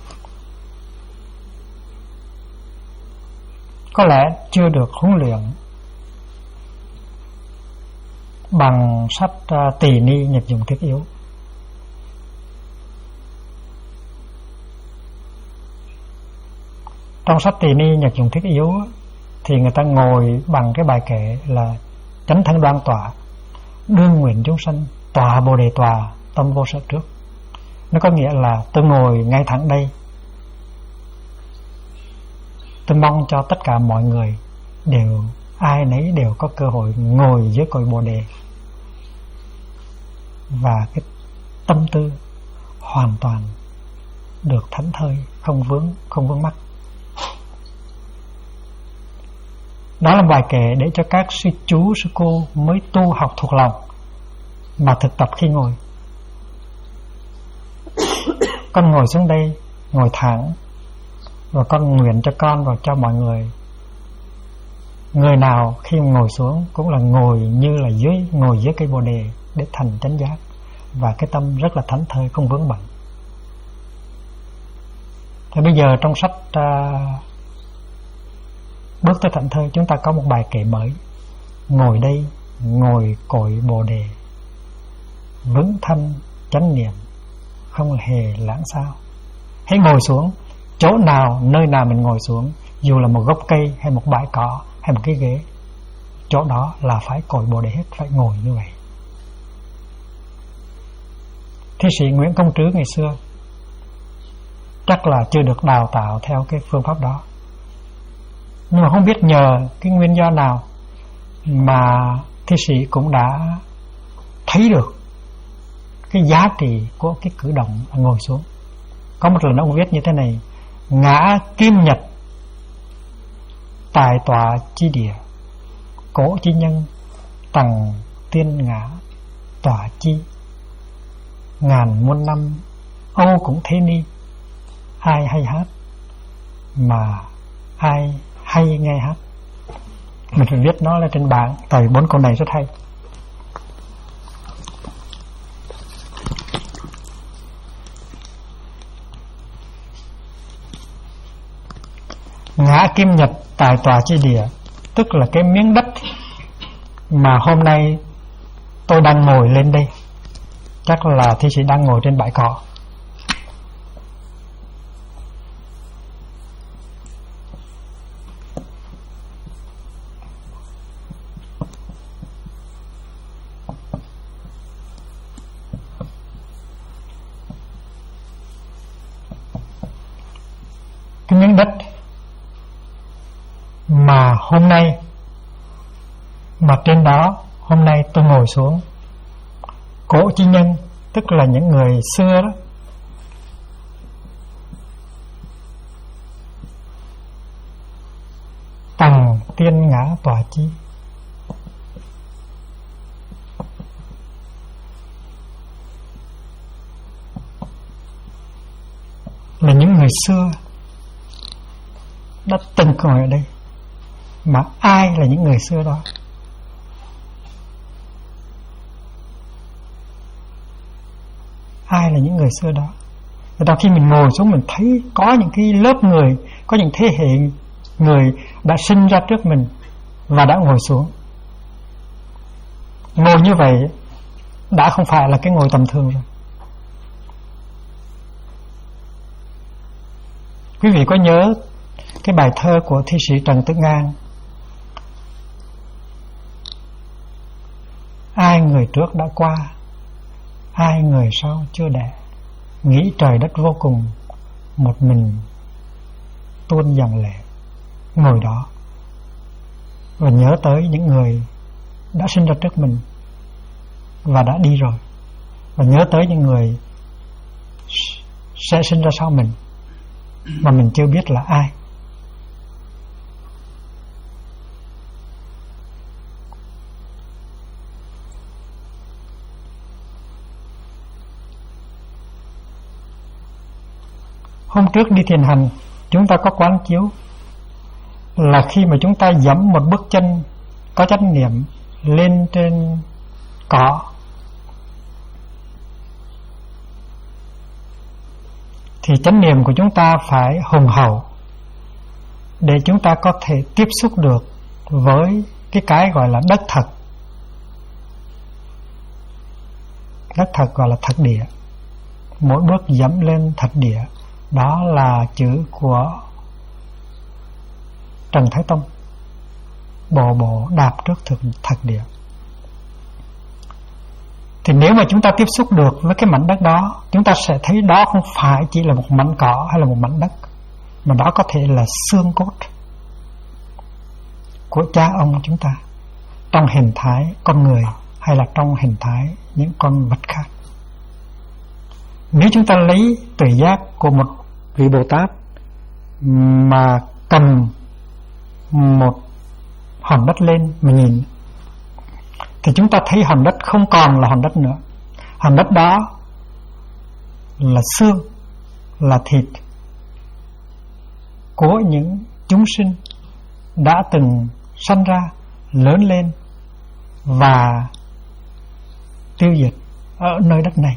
có lẽ chưa được huấn luyện bằng sách Tỳ Ni Nhật Dụng Thiết Yếu. Trong sách Tỳ Ni Nhật Dụng Thiết Yếu thì người ta ngồi bằng cái bài kệ là chánh thân đoan tọa, đương nguyện chúng sanh, tọa bồ đề tòa, tâm vô sở trước. Nó có nghĩa là tôi ngồi ngay thẳng đây, tôi mong cho tất cả mọi người đều, ai nấy đều có cơ hội ngồi dưới cội bồ đề, và cái tâm tư hoàn toàn được thảnh thơi, không vướng mắc. Đó là bài kệ để cho các sư chú, sư cô mới tu học thuộc lòng mà thực tập khi ngồi. Con ngồi xuống đây, ngồi thẳng, và con nguyện cho con và cho mọi người, người nào khi ngồi xuống cũng là ngồi như là ngồi dưới cây bồ đề để thành chánh giác, và cái tâm rất là thảnh thơi, không vướng bận. Thì bây giờ trong sách Bước tới thảnh thơi, chúng ta có một bài kệ mới: ngồi đây, ngồi cội bồ đề, vững thanh chánh niệm, không hề lãng sao. Hãy ngồi xuống, chỗ nào, nơi nào mình ngồi xuống, dù là một gốc cây hay một bãi cỏ hay một cái ghế, chỗ đó là phải cội bồ đề hết, phải ngồi như vậy. Thi sĩ Nguyễn Công Trứ ngày xưa chắc là chưa được đào tạo theo cái phương pháp đó, nhưng mà không biết nhờ cái nguyên do nào mà thi sĩ cũng đã thấy được cái giá trị của cái cử động ngồi xuống. Có một lần ông viết như thế này: ngã kim nhật tài tọa chi địa, cổ chi nhân tầng tiên ngã tọa chi, ngàn muôn năm âu cũng thế ni, ai hay hát mà ai hay nghe hát. Mình phải viết nó lên trên bảng, tại 4 câu này rất hay. Ngã kim nhật tài tòa chi địa, tức là cái miếng đất mà hôm nay tôi đang ngồi lên đây. Chắc là thi sĩ đang ngồi trên bãi cỏ. cái miếng đất mà hôm nay, mà trên đó hôm nay tôi ngồi xuống. Cổ chi nhân tức là những người xưa đó, tầng tiên ngã tòa chi, là những người xưa đã từng ngồi ở đây. Mà ai là những người xưa đó? Ai là những người xưa đó? Người ta khi mình ngồi xuống mình thấy có những cái lớp người, có những thế hệ người đã sinh ra trước mình và đã ngồi xuống. Ngồi như vậy đã không phải là cái ngồi tầm thường rồi. Quý vị có nhớ cái bài thơ của thi sĩ Trần Tử Ngang: ai người trước đã qua, ai người sau chưa đẻ, nghĩ trời đất vô cùng, một mình tuôn dòng lệ. Ngồi đó và nhớ tới những người đã sinh ra trước mình và đã đi rồi, và nhớ tới những người sẽ sinh ra sau mình mà mình chưa biết là ai. Hôm trước đi thiền hành, chúng ta có quán chiếu là khi mà chúng ta giẫm một bước chân có chánh niệm lên trên cỏ, thì chánh niệm của chúng ta phải hùng hậu để chúng ta có thể tiếp xúc được với cái gọi là đất thật. Đất thật gọi là thật địa. Mỗi bước dẫm lên thật địa, đó là chữ của Trần Thái Tông: bộ bộ đạp trước thật địa. Thì nếu mà chúng ta tiếp xúc được với cái mảnh đất đó, chúng ta sẽ thấy đó không phải chỉ là một mảnh cỏ hay là một mảnh đất, mà đó có thể là xương cốt của cha ông chúng ta, trong hình thái con người hay là trong hình thái những con vật khác. Nếu chúng ta lấy tuệ giác của một vị Bồ Tát mà cầm một hòn đất lên mà nhìn, thì chúng ta thấy hòn đất không còn là hòn đất nữa. Hòn đất đó là xương, là thịt của những chúng sinh đã từng sanh ra, lớn lên và tiêu diệt ở nơi đất này.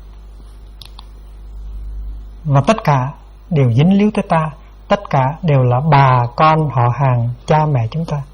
Và tất cả đều dính líu tới ta, tất cả đều là bà con họ hàng cha mẹ chúng ta.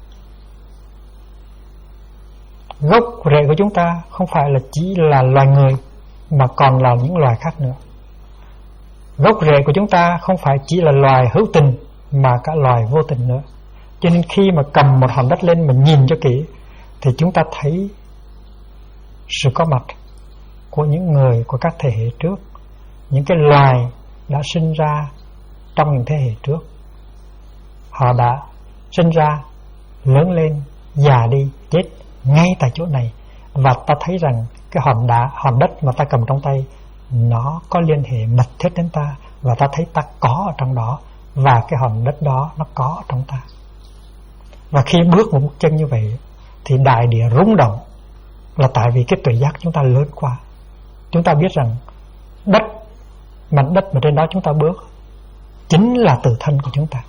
Gốc rễ của chúng ta không phải là chỉ là loài người, mà còn là những loài khác nữa. Gốc rễ của chúng ta không phải chỉ là loài hữu tình, mà cả loài vô tình nữa. Cho nên khi mà cầm một hòn đất lên mà nhìn cho kỹ, thì chúng ta thấy sự có mặt của những người của các thế hệ trước, những cái loài đã sinh ra trong những thế hệ trước. Họ đã sinh ra, lớn lên, già đi, chết ngay tại chỗ này. Và ta thấy rằng cái hòn đất mà ta cầm trong tay, nó có liên hệ mật thiết đến ta, và ta thấy ta có ở trong đó, và cái hòn đất đó nó có ở trong ta. Và khi bước một bước chân như vậy thì đại địa rung động, là tại vì cái tuệ giác chúng ta lớn quá. Chúng ta biết rằng đất, mảnh đất mà trên đó chúng ta bước chính là tự thân của chúng ta.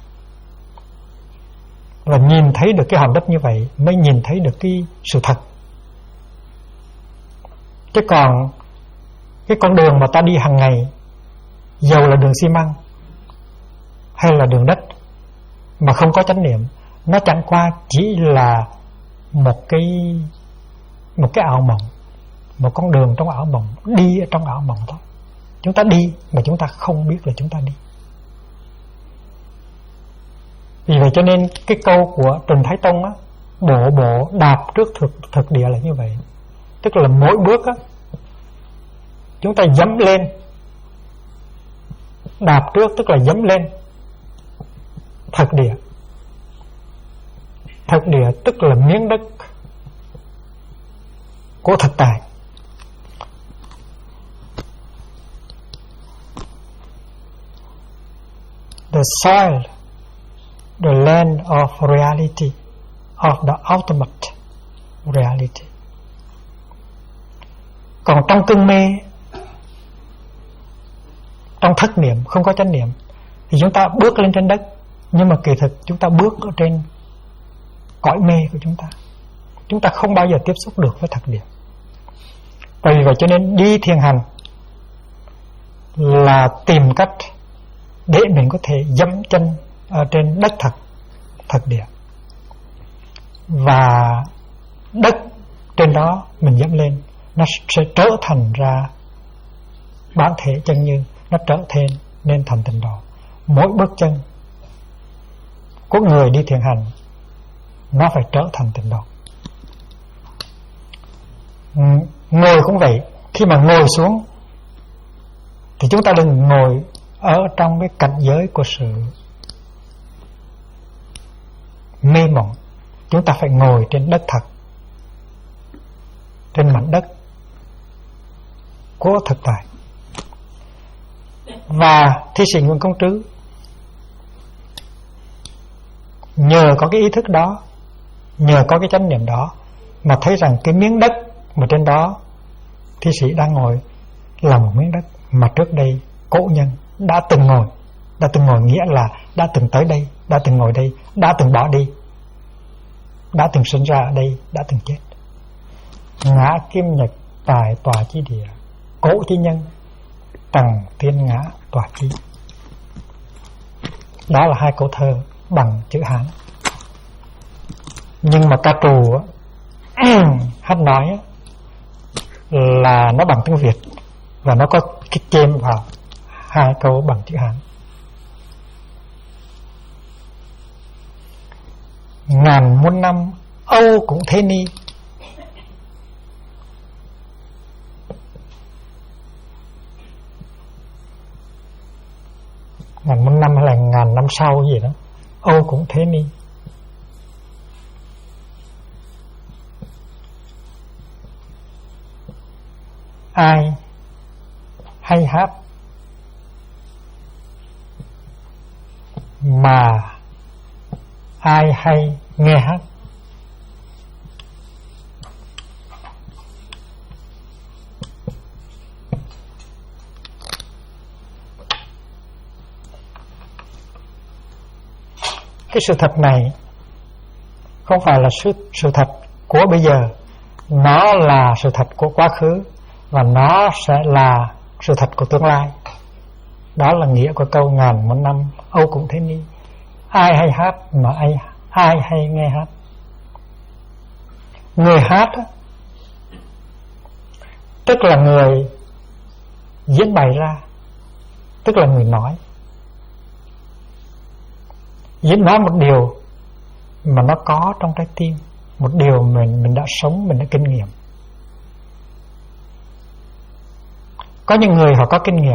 Và nhìn thấy được cái hòn đất như vậy mới nhìn thấy được cái sự thật. Chứ còn cái con đường mà ta đi hàng ngày, dầu là đường xi măng hay là đường đất, mà không có chánh niệm, nó chẳng qua chỉ là một cái ảo mộng, một con đường trong ảo mộng, đi ở trong ảo mộng thôi. Chúng ta đi mà chúng ta không biết là chúng ta đi. Vì vậy cho nên cái câu của Trần Thái Tông á, bộ bộ đạp trước thực địa là như vậy. Tức là mỗi bước á, chúng ta dẫm lên. Đạp trước tức là dẫm lên, thực địa. Thực địa tức là miếng đất của thực tại. The soil, the land of reality, of the ultimate reality. Còn trong cơn mê, trong thất niệm, không có chánh niệm, thì chúng ta bước lên trên đất, nhưng mà kỳ thực chúng ta bước ở trên cõi mê của chúng ta. Chúng ta không bao giờ tiếp xúc được với thật địa. Vì vậy cho nên đi thiền hành là tìm cách để mình có thể dẫm chân ở trên đất thật, thật địa. Và đất trên đó mình dẫm lên, nó sẽ trở thành ra bản thể chân như, nó trở nên thành tịnh độ. Mỗi bước chân của người đi thiền hành nó phải trở thành tịnh độ. Ngồi cũng vậy. Khi mà ngồi xuống thì chúng ta đừng ngồi ở trong cái cảnh giới của sự mê mộng. Chúng ta phải ngồi trên đất thật, trên mảnh đất của thực tại. Và thi sĩ Nguyễn Công Trứ nhờ có cái ý thức đó, nhờ có cái chánh niệm đó, mà thấy rằng cái miếng đất mà trên đó thi sĩ đang ngồi là một miếng đất mà trước đây cổ nhân đã từng ngồi. Đã từng ngồi nghĩa là đã từng tới đây, đã từng ngồi đây, đã từng bỏ đi, đã từng sinh ra ở đây, đã từng chết. Ngã kim nhật tài tòa chi địa, cổ chi nhân tầng thiên ngã tòa chi. Đó là hai câu thơ bằng chữ Hán. Nhưng mà ca trù hát nói là nó bằng tiếng Việt, và nó có cái chêm vào hai câu bằng chữ Hán. Ngàn muôn năm Âu cũng thế ni. Ngàn muôn năm hay là ngàn năm sau gì đó, Âu cũng thế ni. Ai hay hát mà ai hay nghe hát. Cái sự thật này không phải là sự thật của bây giờ, nó là sự thật của quá khứ, và nó sẽ là sự thật của tương lai. Đó là nghĩa của câu ngàn muôn năm Âu cũng thế ni. Ai hay hát mà ai hay nghe hát. Người hát tức là người diễn bày ra, tức là người nói. Diễn nói một điều mà nó có trong trái tim, một điều mình đã sống, mình đã kinh nghiệm. Có những người họ có kinh nghiệm,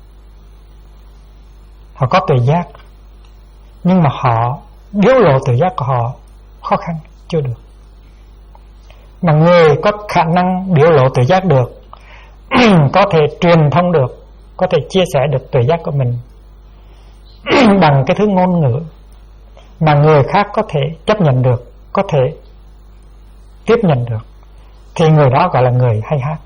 họ có tuệ giác, nhưng mà họ biểu lộ tuệ giác của họ khó khăn, chưa được. Mà người có khả năng biểu lộ tuệ giác được, có thể truyền thông được, có thể chia sẻ được tuệ giác của mình bằng cái thứ ngôn ngữ mà người khác có thể chấp nhận được, có thể tiếp nhận được, thì người đó gọi là người hay hát.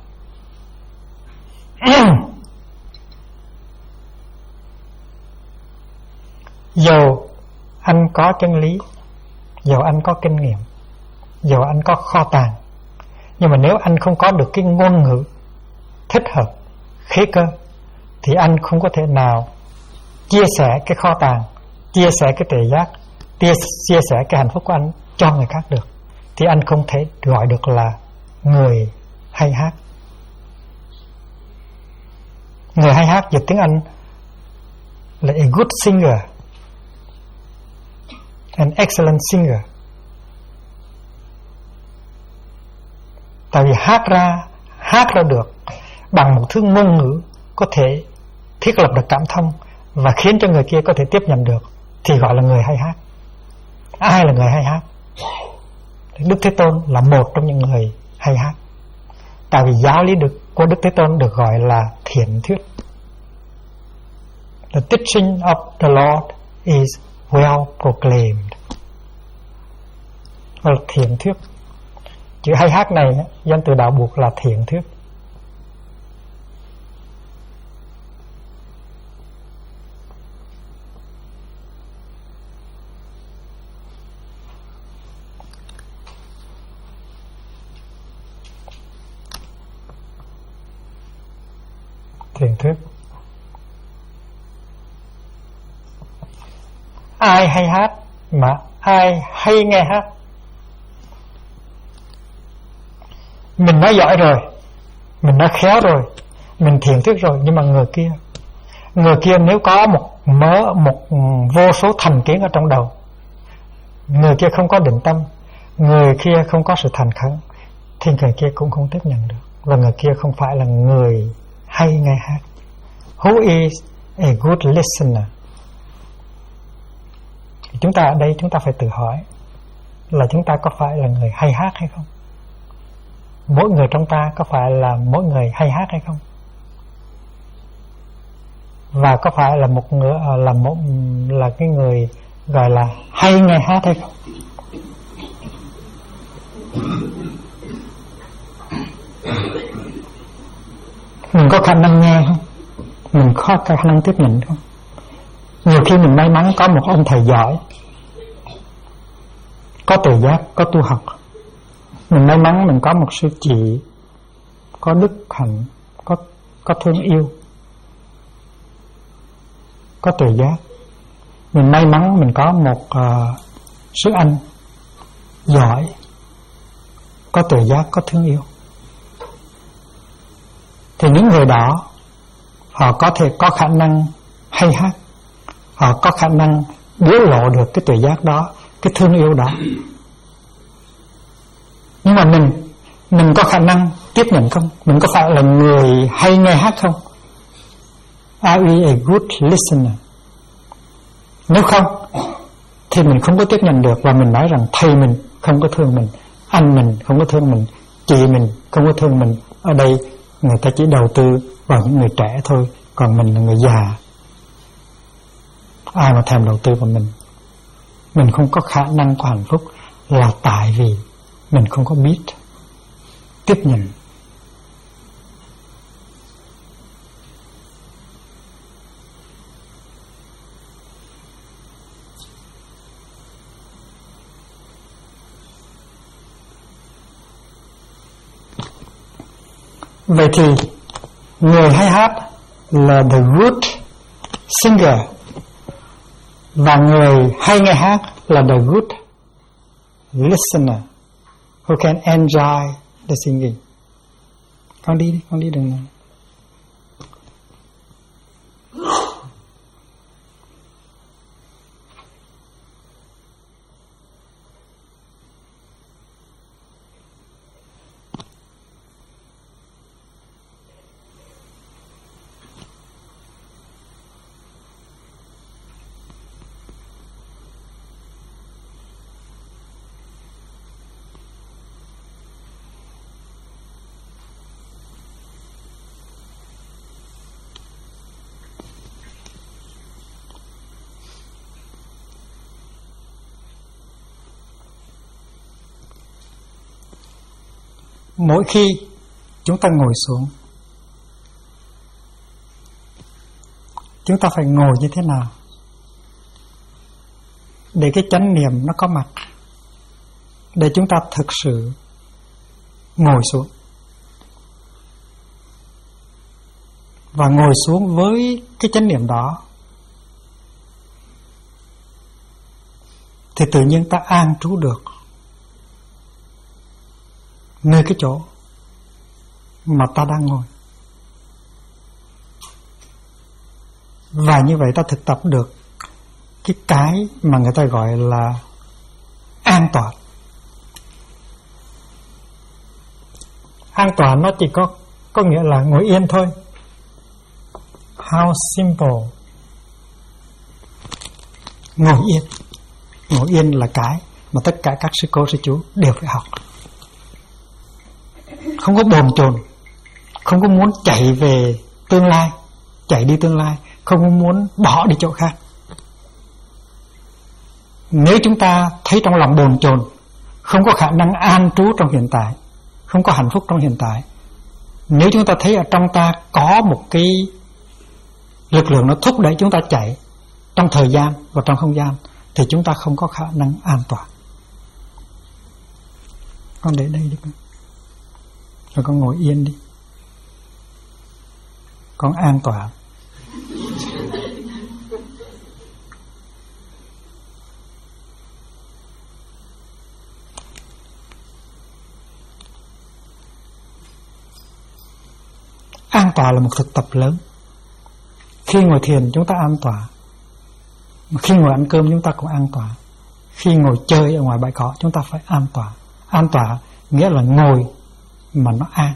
Dầu anh có chân lý, dầu anh có kinh nghiệm, dầu anh có kho tàng, nhưng mà nếu anh không có được cái ngôn ngữ thích hợp, khế cơ, thì anh không có thể nào chia sẻ cái kho tàng, chia sẻ cái tuệ giác, chia sẻ cái hạnh phúc của anh cho người khác được. Thì anh không thể gọi được là người hay hát. Người hay hát dịch tiếng Anh là a good singer, an excellent singer. Tại vì hát ra được bằng một thứ ngôn ngữ có thể thiết lập được cảm thông và khiến cho người kia có thể tiếp nhận được, thì gọi là người hay hát. Ai là người hay hát? Đức Thế Tôn là một trong những người hay hát. Tại vì giáo lý của Đức Thế Tôn được gọi là thiện thuyết. The teaching of the Lord is well proclaimed. Là thiện thuyết. Chữ hay hát này danh từ đạo buộc là thiện thuyết. Thiện thuyết. Ai hay hát mà ai hay nghe hát. Mình nói giỏi rồi, mình nói khéo rồi, mình thiện thuyết rồi, nhưng mà người kia nếu có một vô số thành kiến ở trong đầu, người kia không có định tâm, người kia không có sự thành khẩn, thì người kia cũng không tiếp nhận được, và người kia không phải là người hay nghe hát. Who is a good listener? Chúng ta ở đây chúng ta phải tự hỏi là chúng ta có phải là người hay hát hay không? Mỗi người trong ta có phải là mỗi người hay hát hay không? Và có phải là một người là cái người gọi là hay nghe hát hay không? Mình có khả năng nghe không? Mình có khả năng tiếp nhận không? Nhiều khi mình may mắn có một ông thầy giỏi, có tự giác, có tu học. Mình may mắn mình có một sư chị có đức hạnh, có thương yêu, có tự giác. Mình may mắn mình có một sư anh giỏi, có tự giác, có thương yêu. Thì những người đó họ có thể có khả năng hay hát, họ có khả năng biểu lộ được cái tự giác đó, cái thương yêu đó. Nhưng mà mình có khả năng tiếp nhận không? Mình có phải là người hay nghe hát không? Are we a good listener? Nếu không thì mình không có tiếp nhận được, và mình nói rằng thầy mình không có thương mình, anh mình không có thương mình, chị mình không có thương mình. Ở đây người ta chỉ đầu tư vào những người trẻ thôi, còn mình là người già, ai mà thèm đầu tư vào mình. Mình không có khả năng của hạnh phúc là tại vì mình không có biết tiếp nhận. Vậy thì người hay hát là the good singer, và người hay nghe hát là the good listener who can enjoy the singing. Con đi đừng nào. Mỗi khi chúng ta ngồi xuống, chúng ta phải ngồi như thế nào để cái chánh niệm nó có mặt, để chúng ta thực sự ngồi xuống. Và ngồi xuống với cái chánh niệm đó thì tự nhiên ta an trú được nơi cái chỗ mà ta đang ngồi. Và như vậy ta thực tập được cái mà người ta gọi là an toàn. An toàn nó chỉ có nghĩa là ngồi yên thôi. How simple ngồi yên. Ngồi yên là cái mà tất cả các sư cô sư chú đều phải học. Không có bồn chồn, không có muốn chạy về tương lai, chạy đi tương lai, không có muốn bỏ đi chỗ khác. Nếu chúng ta thấy trong lòng bồn chồn, không có khả năng an trú trong hiện tại, không có hạnh phúc trong hiện tại, nếu chúng ta thấy ở trong ta có một cái lực lượng nó thúc đẩy chúng ta chạy trong thời gian và trong không gian, thì chúng ta không có khả năng an toàn. Con để đây đi con. Rồi con ngồi yên đi. Con an toàn. An toàn là một thực tập lớn. Khi ngồi thiền chúng ta an toàn, mà khi ngồi ăn cơm chúng ta cũng an toàn. Khi ngồi chơi ở ngoài bãi cỏ chúng ta phải an toàn. An toàn nghĩa là ngồi mà nó an.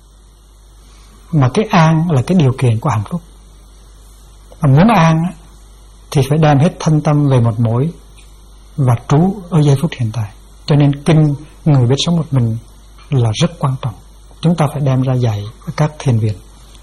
Mà cái an là cái điều kiện của hạnh phúc. Mà muốn an thì phải đem hết thân tâm về một mối và trú ở giây phút hiện tại. Cho nên kinh Người Biết Sống Một Mình là rất quan trọng. Chúng ta phải đem ra dạy ở các thiền viện.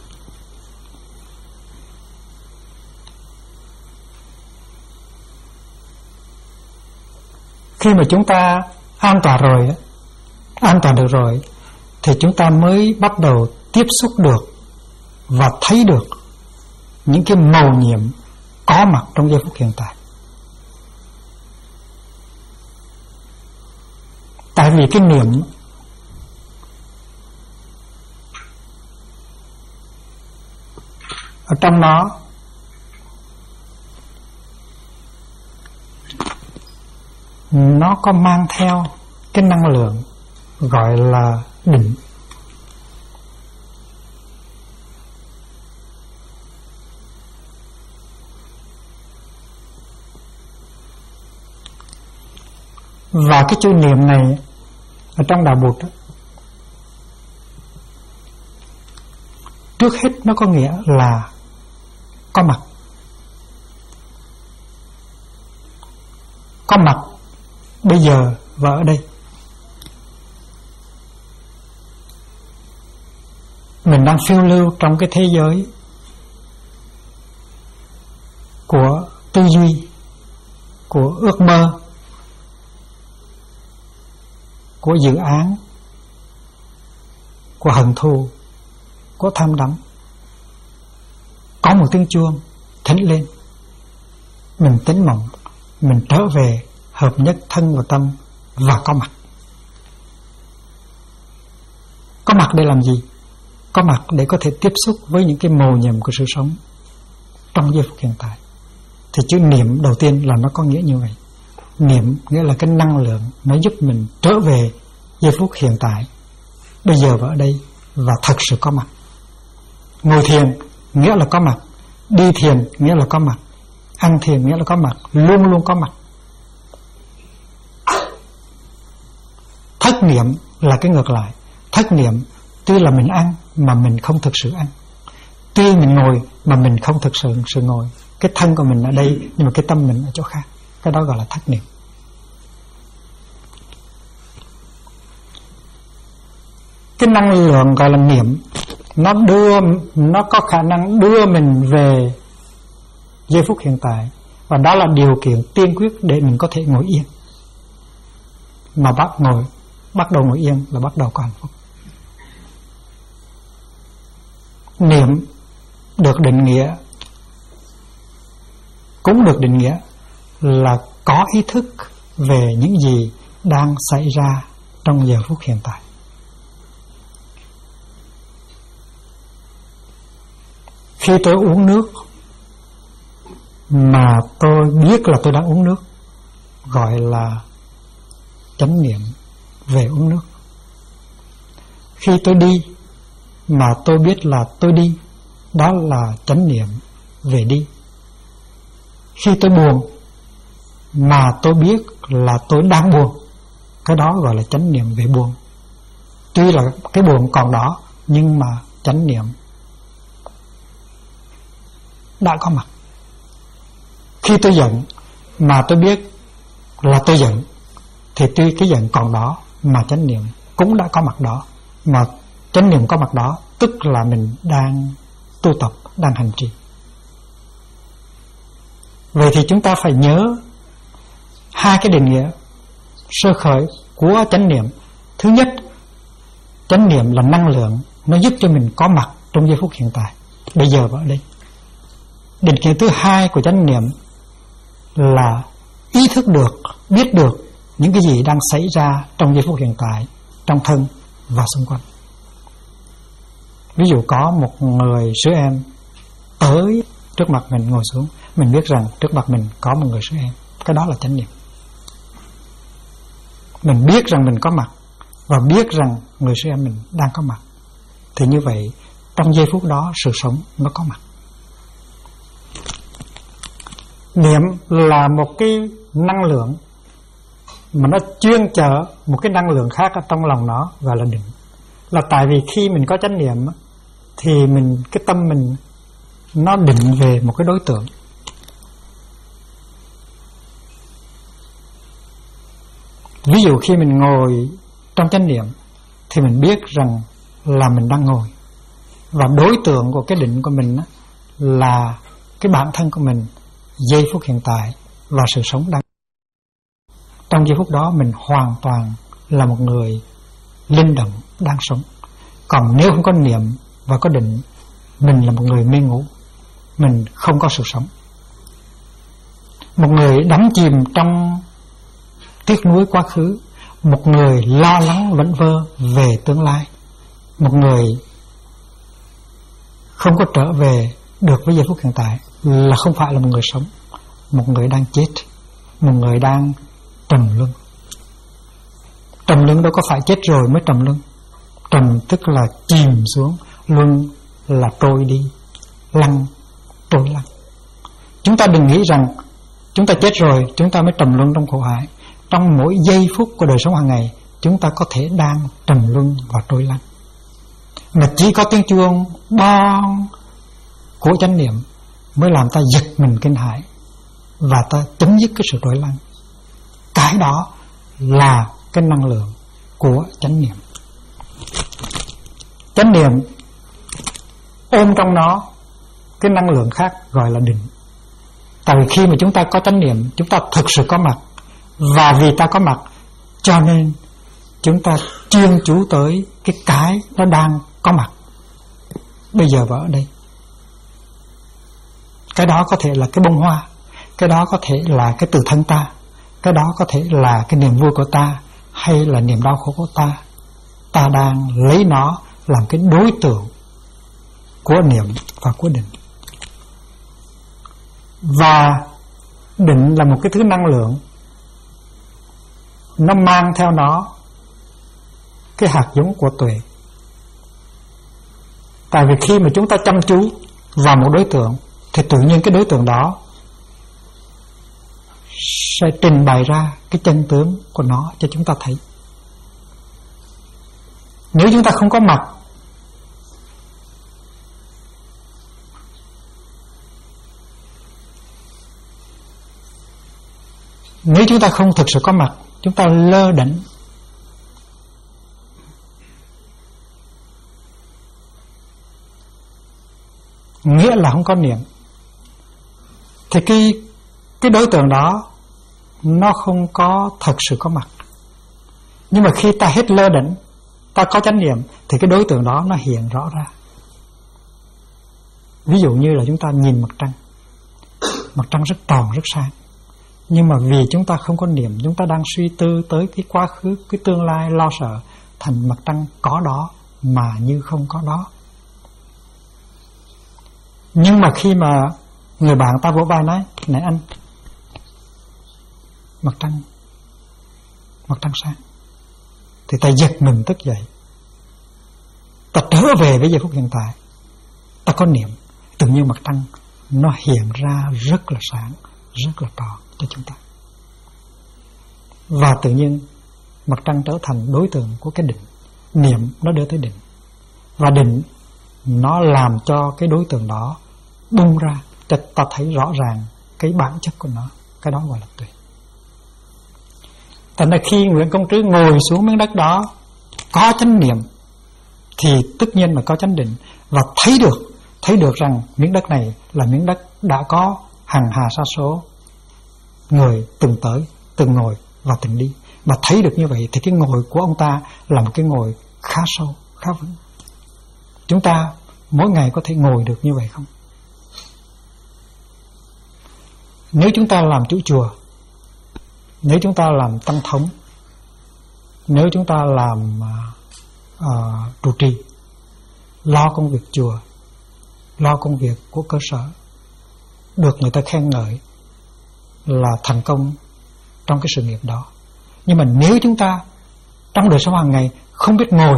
Khi mà chúng ta an toàn rồi, an toàn được rồi, thì chúng ta mới bắt đầu tiếp xúc được và thấy được những cái mầu nhiệm có mặt trong giây phút hiện tại. Tại vì cái niệm ở trong nó có mang theo cái năng lượng gọi là định. Và cái chữ niệm này ở trong đạo Bụt đó, trước hết nó có nghĩa là có mặt. Có mặt bây giờ và ở đây. Mình đang phiêu lưu trong cái thế giới của tư duy, của ước mơ, của dự án, của hận thù, của tham đắm. Có một tiếng chuông thỉnh lên, mình tỉnh mộng, mình trở về hợp nhất thân và tâm và có mặt. Có mặt để làm gì? Có mặt để có thể tiếp xúc với những cái mầu nhiệm của sự sống trong giây phút hiện tại. Thì chữ niệm đầu tiên là nó có nghĩa như vậy. Niệm nghĩa là cái năng lượng nó giúp mình trở về giây phút hiện tại, bây giờ và ở đây, và thật sự có mặt. Ngồi thiền nghĩa là có mặt, đi thiền nghĩa là có mặt, ăn thiền nghĩa là có mặt, luôn luôn có mặt. Thất niệm là cái ngược lại. Thất niệm tuy là mình ăn mà mình không thực sự ăn, tuy mình ngồi mà mình không thực sự ngồi. Cái thân của mình ở đây nhưng mà cái tâm mình ở chỗ khác. Cái đó gọi là thất niệm. Cái năng lượng gọi là niệm, nó có khả năng đưa mình về giây phút hiện tại, và đó là điều kiện tiên quyết để mình có thể ngồi yên. Mà bắt đầu ngồi yên là bắt đầu có hạnh phúc. Niệm được định nghĩa, cũng được định nghĩa là có ý thức về những gì đang xảy ra trong giờ phút hiện tại. Khi tôi uống nước mà tôi biết là tôi đang uống nước, gọi là chánh niệm về uống nước. Khi tôi đi mà tôi biết là tôi đi, đó là chánh niệm về đi. Khi tôi buồn mà tôi biết là tôi đang buồn, cái đó gọi là chánh niệm về buồn. Tuy là cái buồn còn đó, nhưng mà chánh niệm đã có mặt. Khi tôi giận mà tôi biết là tôi giận, thì tuy cái giận còn đó mà chánh niệm cũng đã có mặt đó. Mà chánh niệm có mặt đó tức là mình đang tu tập, đang hành trì. Vậy thì chúng ta phải nhớ hai cái định nghĩa sơ khởi của chánh niệm. Thứ nhất, chánh niệm là năng lượng, nó giúp cho mình có mặt trong giây phút hiện tại, bây giờ và ở đây. Định nghĩa thứ hai của chánh niệm là ý thức được, biết được những cái gì đang xảy ra trong giây phút hiện tại, trong thân và xung quanh. Ví dụ có một người sữa em tới trước mặt mình ngồi xuống, mình biết rằng trước mặt mình có một người sữa em, cái đó là chánh niệm. Mình biết rằng mình có mặt và biết rằng người sữa em mình đang có mặt, thì như vậy trong giây phút đó sự sống nó có mặt. Niệm là một cái năng lượng mà nó chuyên chở một cái năng lượng khác ở trong lòng nó, gọi là định. Là tại vì khi mình có chánh niệm thì cái tâm mình nó định về một cái đối tượng. Ví dụ khi mình ngồi trong chánh niệm thì mình biết rằng là mình đang ngồi, và đối tượng của cái định của mình là cái bản thân của mình, giây phút hiện tại và sự sống đang. Trong giây phút đó mình hoàn toàn là một người linh động đang sống. Còn nếu không có niệm và có định, mình là một người mê ngủ, mình không có sự sống. Một người đắm chìm trong tiếc nuối quá khứ, một người lo lắng vẩn vơ về tương lai, một người không có trở về được với giây phút hiện tại là không phải là một người sống, một người đang chết, một người đang trầm luân. Trầm luân đâu có phải chết rồi mới trầm luân. Trầm tức là chìm xuống, luân là trôi đi, lăn, trôi lăn. Chúng ta đừng nghĩ rằng chúng ta chết rồi chúng ta mới trầm luân trong khổ hải. Trong mỗi giây phút của đời sống hàng ngày, chúng ta có thể đang trầm luân và trôi lăn. Mà chỉ có tiếng chuông bon của chánh niệm mới làm ta giật mình kinh hãi và ta chấm dứt cái sự trôi lăn. Cái đó là cái năng lượng của chánh niệm. Chánh niệm ôm trong nó cái năng lượng khác gọi là định. Tại vì khi mà chúng ta có chánh niệm, chúng ta thực sự có mặt, và vì ta có mặt cho nên chúng ta chuyên chú tới cái nó đang có mặt bây giờ và ở đây. Cái đó có thể là cái bông hoa, cái đó có thể là cái từ thân ta, cái đó có thể là cái niềm vui của ta, hay là niềm đau khổ của ta. Ta đang lấy nó làm cái đối tượng của niệm và của định. Và định là một cái thứ năng lượng, nó mang theo nó cái hạt giống của tuệ. Tại vì khi mà chúng ta chăm chú vào một đối tượng thì tự nhiên cái đối tượng đó sẽ trình bày ra cái chân tướng của nó cho chúng ta thấy. Nếu chúng ta không có mặt, nếu chúng ta không thực sự có mặt, chúng ta lơ đễnh, nghĩa là không có niệm, thì cái đối tượng đó nó không có thật sự có mặt. Nhưng mà khi ta hết lơ đễnh, ta có chánh niệm, thì cái đối tượng đó nó hiện rõ ra. Ví dụ như là chúng ta nhìn mặt trăng. Mặt trăng rất tròn, rất sáng, nhưng mà vì chúng ta không có niệm, chúng ta đang suy tư tới cái quá khứ, cái tương lai, lo sợ, thành mặt trăng có đó mà như không có đó. Nhưng mà khi mà người bạn ta vỗ vai nói: "Này anh, mặt trăng sáng", thì ta giật mình thức dậy, ta trở về với giây phút hiện tại, ta có niệm, tự nhiên mặt trăng nó hiện ra rất là sáng, rất là tròn cho chúng ta. Và tự nhiên mặt trăng trở thành đối tượng của cái định. Niệm nó đưa tới định, và định nó làm cho cái đối tượng đó bung ra cho ta thấy rõ ràng cái bản chất của nó, cái đó gọi là tuệ. Thành ra khi Nguyễn Công Trứ ngồi xuống miếng đất đó, có chánh niệm thì tất nhiên là có chánh định, và thấy được rằng miếng đất này là miếng đất đã có hàng hà sa số người từng tới, từng ngồi và từng đi. Mà thấy được như vậy thì cái ngồi của ông ta là một cái ngồi khá sâu, khá vững. Chúng ta mỗi ngày có thể ngồi được như vậy không? Nếu chúng ta làm chủ chùa, nếu chúng ta làm tăng thống, nếu chúng ta làm trụ trì, lo công việc chùa, lo công việc của cơ sở, được người ta khen ngợi là thành công trong cái sự nghiệp đó. Nhưng mà nếu chúng ta trong đời sống hàng ngày không biết ngồi,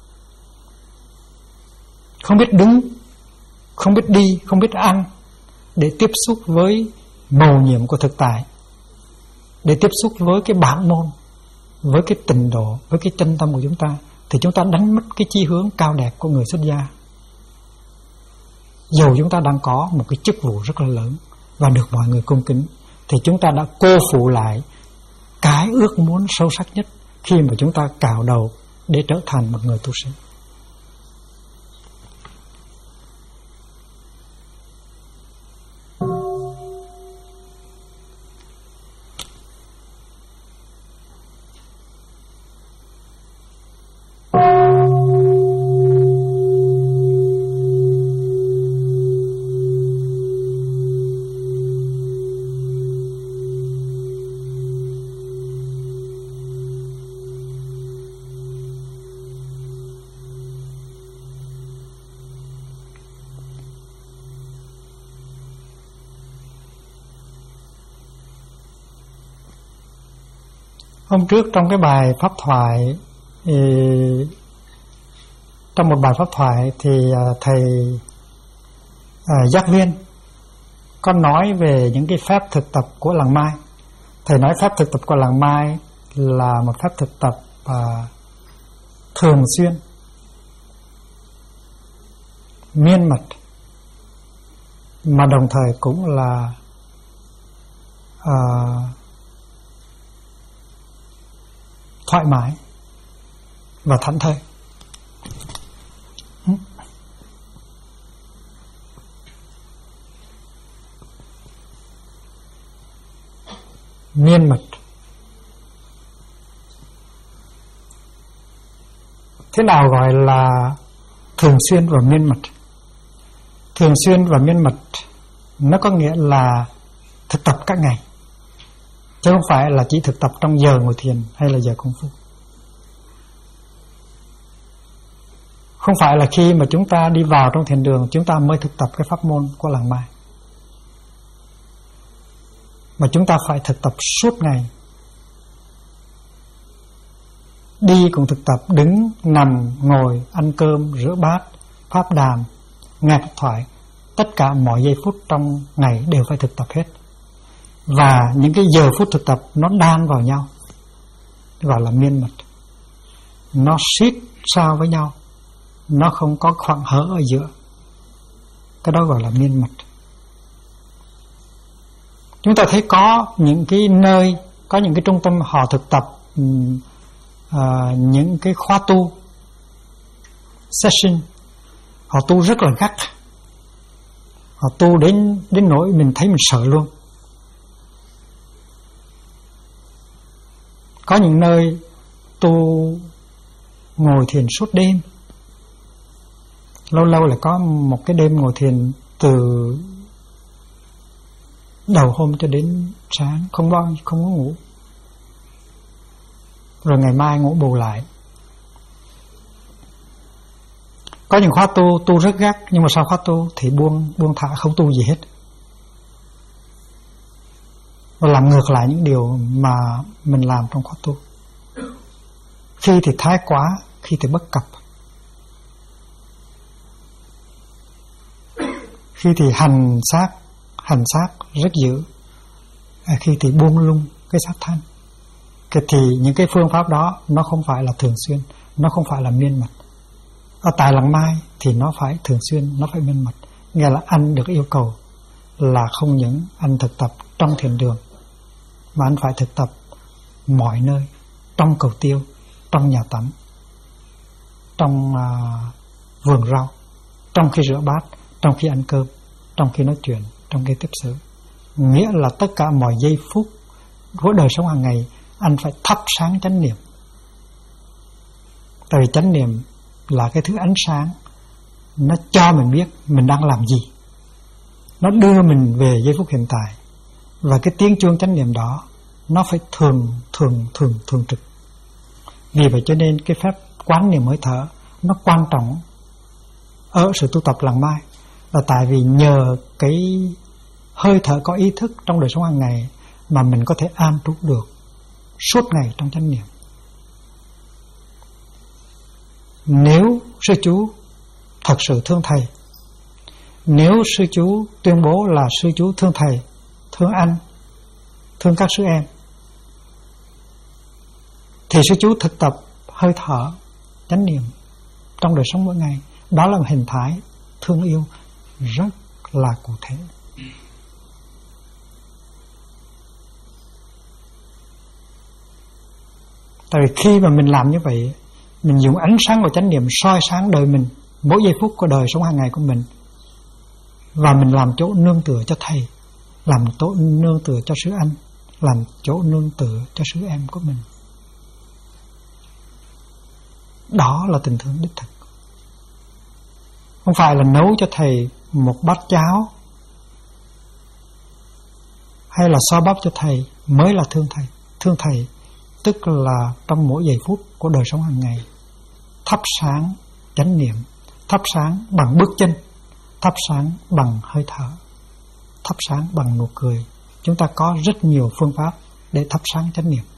không biết đứng, không biết đi, không biết ăn, để tiếp xúc với mầu nhiệm của thực tại, để tiếp xúc với cái bản môn, với cái tình độ, với cái chân tâm của chúng ta, thì chúng ta đánh mất cái chí hướng cao đẹp của người xuất gia. Dù chúng ta đang có một cái chức vụ rất là lớn và được mọi người cung kính, thì chúng ta đã cô phụ lại cái ước muốn sâu sắc nhất khi mà chúng ta cạo đầu để trở thành một người tu sĩ. Hôm trước trong cái bài pháp thoại, trong một bài pháp thoại thì thầy Giác Viên có nói về những cái phép thực tập của làng Mai. Thầy nói phép thực tập của làng Mai là một phép thực tập thường xuyên, miên mật, mà đồng thời cũng là thoải mái và thảnh thơi. Miên mật. Thế nào gọi là thường xuyên và miên mật? Thường xuyên và miên mật nó có nghĩa là thực tập các ngày, chứ không phải là chỉ thực tập trong giờ ngồi thiền hay là giờ công phu. Không phải là khi mà chúng ta đi vào trong thiền đường chúng ta mới thực tập cái pháp môn của làng Mai, mà chúng ta phải thực tập suốt ngày. Đi cũng thực tập, đứng, nằm, ngồi, ăn cơm, rửa bát, pháp đàm, nghe pháp thoại, tất cả mọi giây phút trong ngày đều phải thực tập hết. Và những cái giờ phút thực tập nó đan vào nhau, gọi là miên mật. Nó siết sao với nhau, nó không có khoảng hở ở giữa. Cái đó gọi là miên mật. Chúng ta thấy có những cái nơi, có những cái trung tâm họ thực tập những cái khóa tu session, họ tu rất là gắt, họ tu đến nỗi mình thấy mình sợ luôn. Có những nơi tu ngồi thiền suốt đêm, lâu lâu lại có một cái đêm ngồi thiền từ đầu hôm cho đến sáng, không có ngủ, rồi ngày mai ngủ bù lại. Có những khóa tu rất gắt, nhưng mà sau khóa tu thì buông thả, không tu gì hết, và làm ngược lại những điều mà mình làm trong khóa tu. Khi thì thái quá, khi thì bất cập, khi thì hành xác rất dữ, khi thì buông lung cái xác thân. Thì những cái phương pháp đó nó không phải là thường xuyên, nó không phải là miên mật. Ở tại làng Mai thì nó phải thường xuyên, nó phải miên mật. Nghĩa là anh được yêu cầu là không những anh thực tập trong thiền đường mà anh phải thực tập mọi nơi, trong cầu tiêu, trong nhà tắm, trong vườn rau, trong khi rửa bát, trong khi ăn cơm, trong khi nói chuyện, trong khi tiếp xử. Nghĩa là tất cả mọi giây phút của đời sống hàng ngày anh phải thắp sáng chánh niệm. Tại vì chánh niệm là cái thứ ánh sáng, nó cho mình biết mình đang làm gì, nó đưa mình về giây phút hiện tại. Và cái tiếng chuông chánh niệm đó nó phải thường trực. Vì vậy cho nên cái phép quán niệm hơi thở nó quan trọng ở sự tu tập làng mai, là tại vì nhờ cái hơi thở có ý thức trong đời sống hàng ngày mà mình có thể an trú được suốt ngày trong chánh niệm. Nếu sư chú thật sự thương thầy, nếu sư chú tuyên bố là sư chú thương thầy, thương anh, thương các sư em, thì sư chú thực tập hơi thở chánh niệm trong đời sống mỗi ngày. Đó là một hình thái thương yêu rất là cụ thể. Tại vì khi mà mình làm như vậy, mình dùng ánh sáng của chánh niệm soi sáng đời mình, mỗi giây phút của đời sống hàng ngày của mình, và mình làm chỗ nương tựa cho thầy, làm chỗ nương tựa cho sư anh, làm chỗ nương tựa cho sư em của mình. Đó là tình thương đích thực. Không phải là nấu cho thầy một bát cháo hay là xoa bắp cho thầy mới là thương thầy. Thương thầy tức là trong mỗi giây phút của đời sống hàng ngày, thắp sáng chánh niệm, thắp sáng bằng bước chân, thắp sáng bằng hơi thở, thắp sáng bằng nụ cười. Chúng ta có rất nhiều phương pháp để thắp sáng chánh niệm.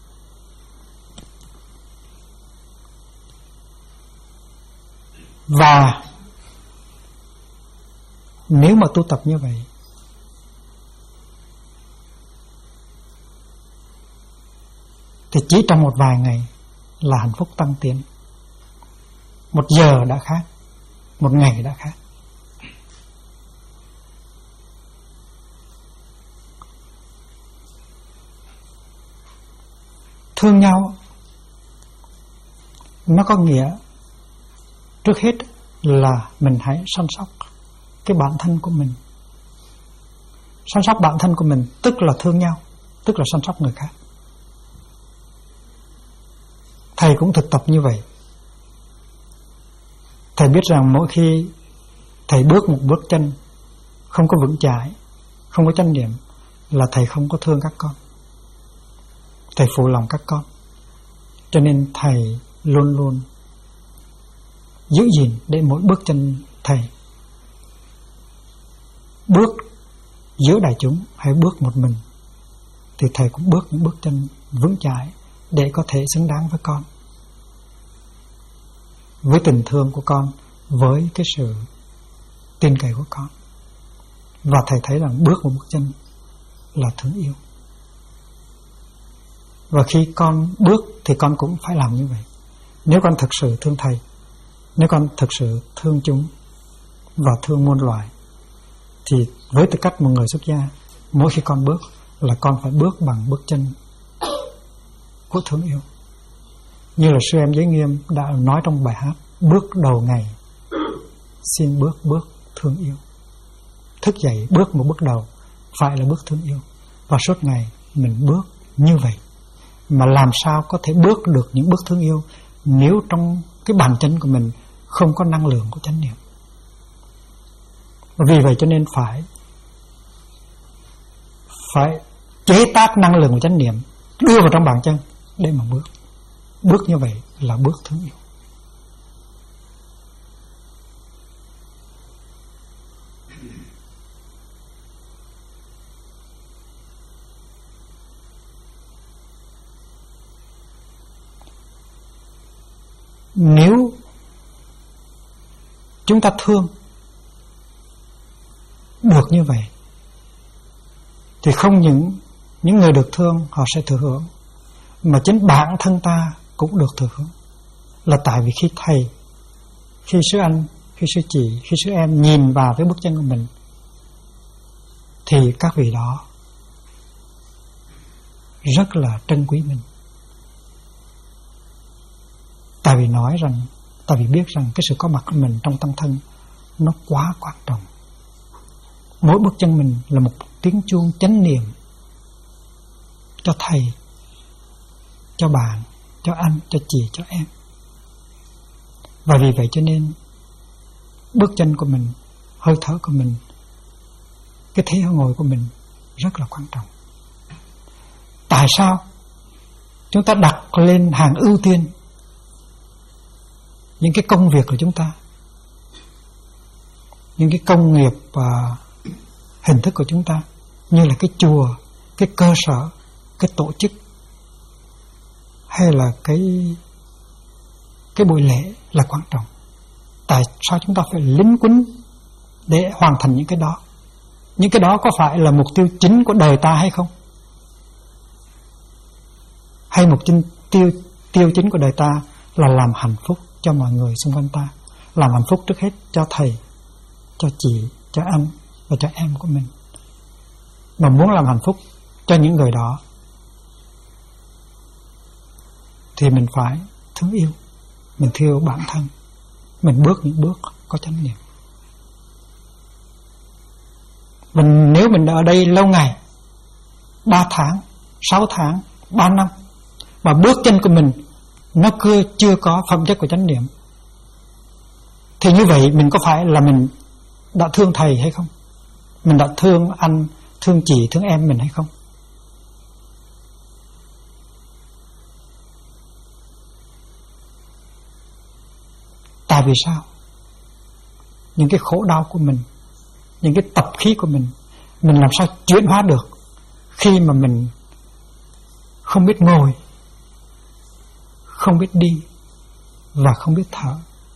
Và nếu mà tu tập như vậy thì chỉ trong một vài ngày là hạnh phúc tăng tiến. Một giờ đã khác, một ngày đã khác. Thương nhau nó có nghĩa trước hết là mình hãy săn sóc cái bản thân của mình. Săn sóc bản thân của mình tức là thương nhau, tức là săn sóc người khác. Thầy cũng thực tập như vậy. Thầy biết rằng mỗi khi thầy bước một bước chân không có vững chãi, không có chánh niệm, là thầy không có thương các con, thầy phụ lòng các con. Cho nên thầy luôn luôn giữ gìn để mỗi bước chân thầy, bước giữa đại chúng hay bước một mình, thì thầy cũng bước những bước chân vững chãi để có thể xứng đáng với con, với tình thương của con, với cái sự tin cậy của con. Và thầy thấy rằng bước một bước chân là thương yêu. Và khi con bước thì con cũng phải làm như vậy. Nếu con thực sự thương thầy, nếu con thực sự thương chúng và thương muôn loài, thì với tư cách một người xuất gia, mỗi khi con bước là con phải bước bằng bước chân của thương yêu. Như là sư em Giới Nghiêm đã nói trong bài hát: bước đầu ngày xin bước thương yêu. Thức dậy bước một bước đầu phải là bước thương yêu. Và suốt ngày mình bước như vậy. Mà làm sao có thể bước được những bước thương yêu nếu trong cái bàn chân của mình không có năng lượng của chánh niệm? Vì vậy cho nên phải chế tác năng lượng của chánh niệm đưa vào trong bàn chân để mà bước. Bước như vậy là bước thương yêu. Nếu chúng ta thương được như vậy thì không những người được thương họ sẽ thừa hưởng, mà chính bản thân ta cũng được thừa hưởng. Là tại vì khi thầy, khi sư anh, khi sư chị, khi sư em nhìn vào cái bước chân của mình, thì các vị đó rất là trân quý mình. Tại vì biết rằng cái sự có mặt của mình trong tăng thân nó quá quan trọng. Mỗi bước chân mình là một tiếng chuông chánh niệm cho thầy, cho bạn, cho anh, cho chị, cho em. Và vì vậy cho nên bước chân của mình, hơi thở của mình, cái thế ngồi của mình rất là quan trọng. Tại sao chúng ta đặt lên hàng ưu tiên những cái công việc của chúng ta, những cái công nghiệp và hình thức của chúng ta, như là cái chùa, cái cơ sở, cái tổ chức, hay là cái buổi lễ là quan trọng? Tại sao chúng ta phải lính quýnh để hoàn thành những cái đó? Những cái đó có phải là mục tiêu chính của đời ta hay không? Hay mục tiêu chính của đời ta là làm hạnh phúc cho mọi người xung quanh ta, làm hạnh phúc trước hết cho thầy, cho chị, cho anh và cho em của mình. Mà muốn làm hạnh phúc cho những người đó thì mình phải thương yêu, mình thương yêu bản thân, mình bước những bước có chánh niệm. Và nếu mình ở đây lâu ngày, 3 tháng, 6 tháng, 3 năm, mà bước chân của mình nó chưa có phẩm chất của chánh niệm, thì như vậy mình có phải là mình đã thương thầy hay không? Mình đã thương anh, thương chị, thương em mình hay không? Tại vì sao? Những cái khổ đau của mình, những cái tập khí của mình làm sao chuyển hóa được khi mà mình không biết ngồi, không biết đi và không biết thở?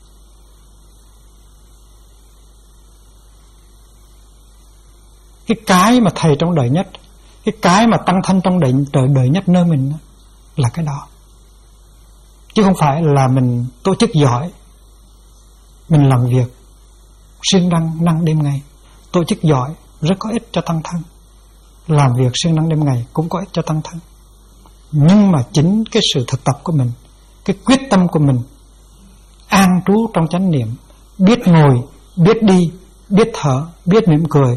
Cái mà thầy trong đời nhất, cái mà tăng thân trong đời nhất nơi mình là cái đó. Chứ không phải là mình tổ chức giỏi, mình làm việc siêng năng đêm ngày. Tổ chức giỏi rất có ích cho tăng thân, làm việc siêng năng đêm ngày cũng có ích cho tăng thân. Nhưng mà chính cái sự thực tập của mình, cái quyết tâm của mình an trú trong chánh niệm, biết ngồi, biết đi, biết thở, biết mỉm cười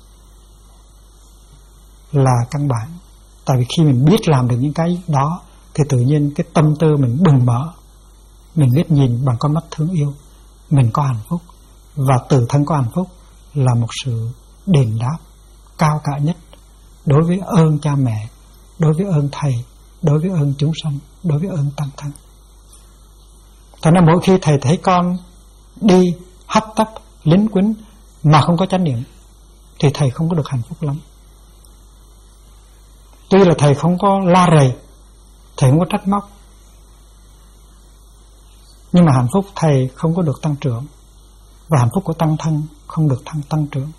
là căn bản. Tại vì khi mình biết làm được những cái đó thì tự nhiên cái tâm tư mình bừng mở, mình biết nhìn bằng con mắt thương yêu, mình có hạnh phúc. Và tự thân có hạnh phúc là một sự đền đáp cao cả nhất đối với ơn cha mẹ, đối với ơn thầy, đối với ơn chúng sanh, đối với ơn tăng thân. Thật ra mỗi khi thầy thấy con đi hấp tấp, lính quýnh mà không có chánh niệm thì thầy không có được hạnh phúc lắm. Tuy là thầy không có la rầy, thầy không có trách móc, nhưng mà hạnh phúc thầy không có được tăng trưởng, và hạnh phúc của tăng thân không được tăng trưởng.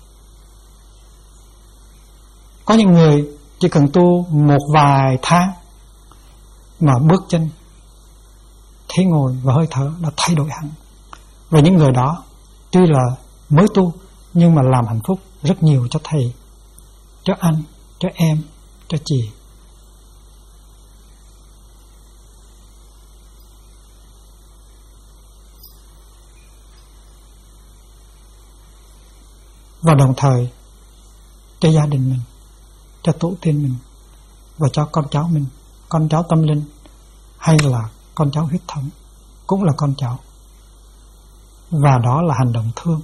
Có những người chỉ cần tu một vài tháng mà bước chân, thế ngồi và hơi thở đã thay đổi hẳn. Và những người đó tuy là mới tu nhưng mà làm hạnh phúc rất nhiều cho thầy, cho anh, cho em, cho chị. Và đồng thời cho gia đình mình, cho tổ tiên mình, và cho con cháu mình, con cháu tâm linh hay là con cháu huyết thống cũng là con cháu. Và đó là hành động thương.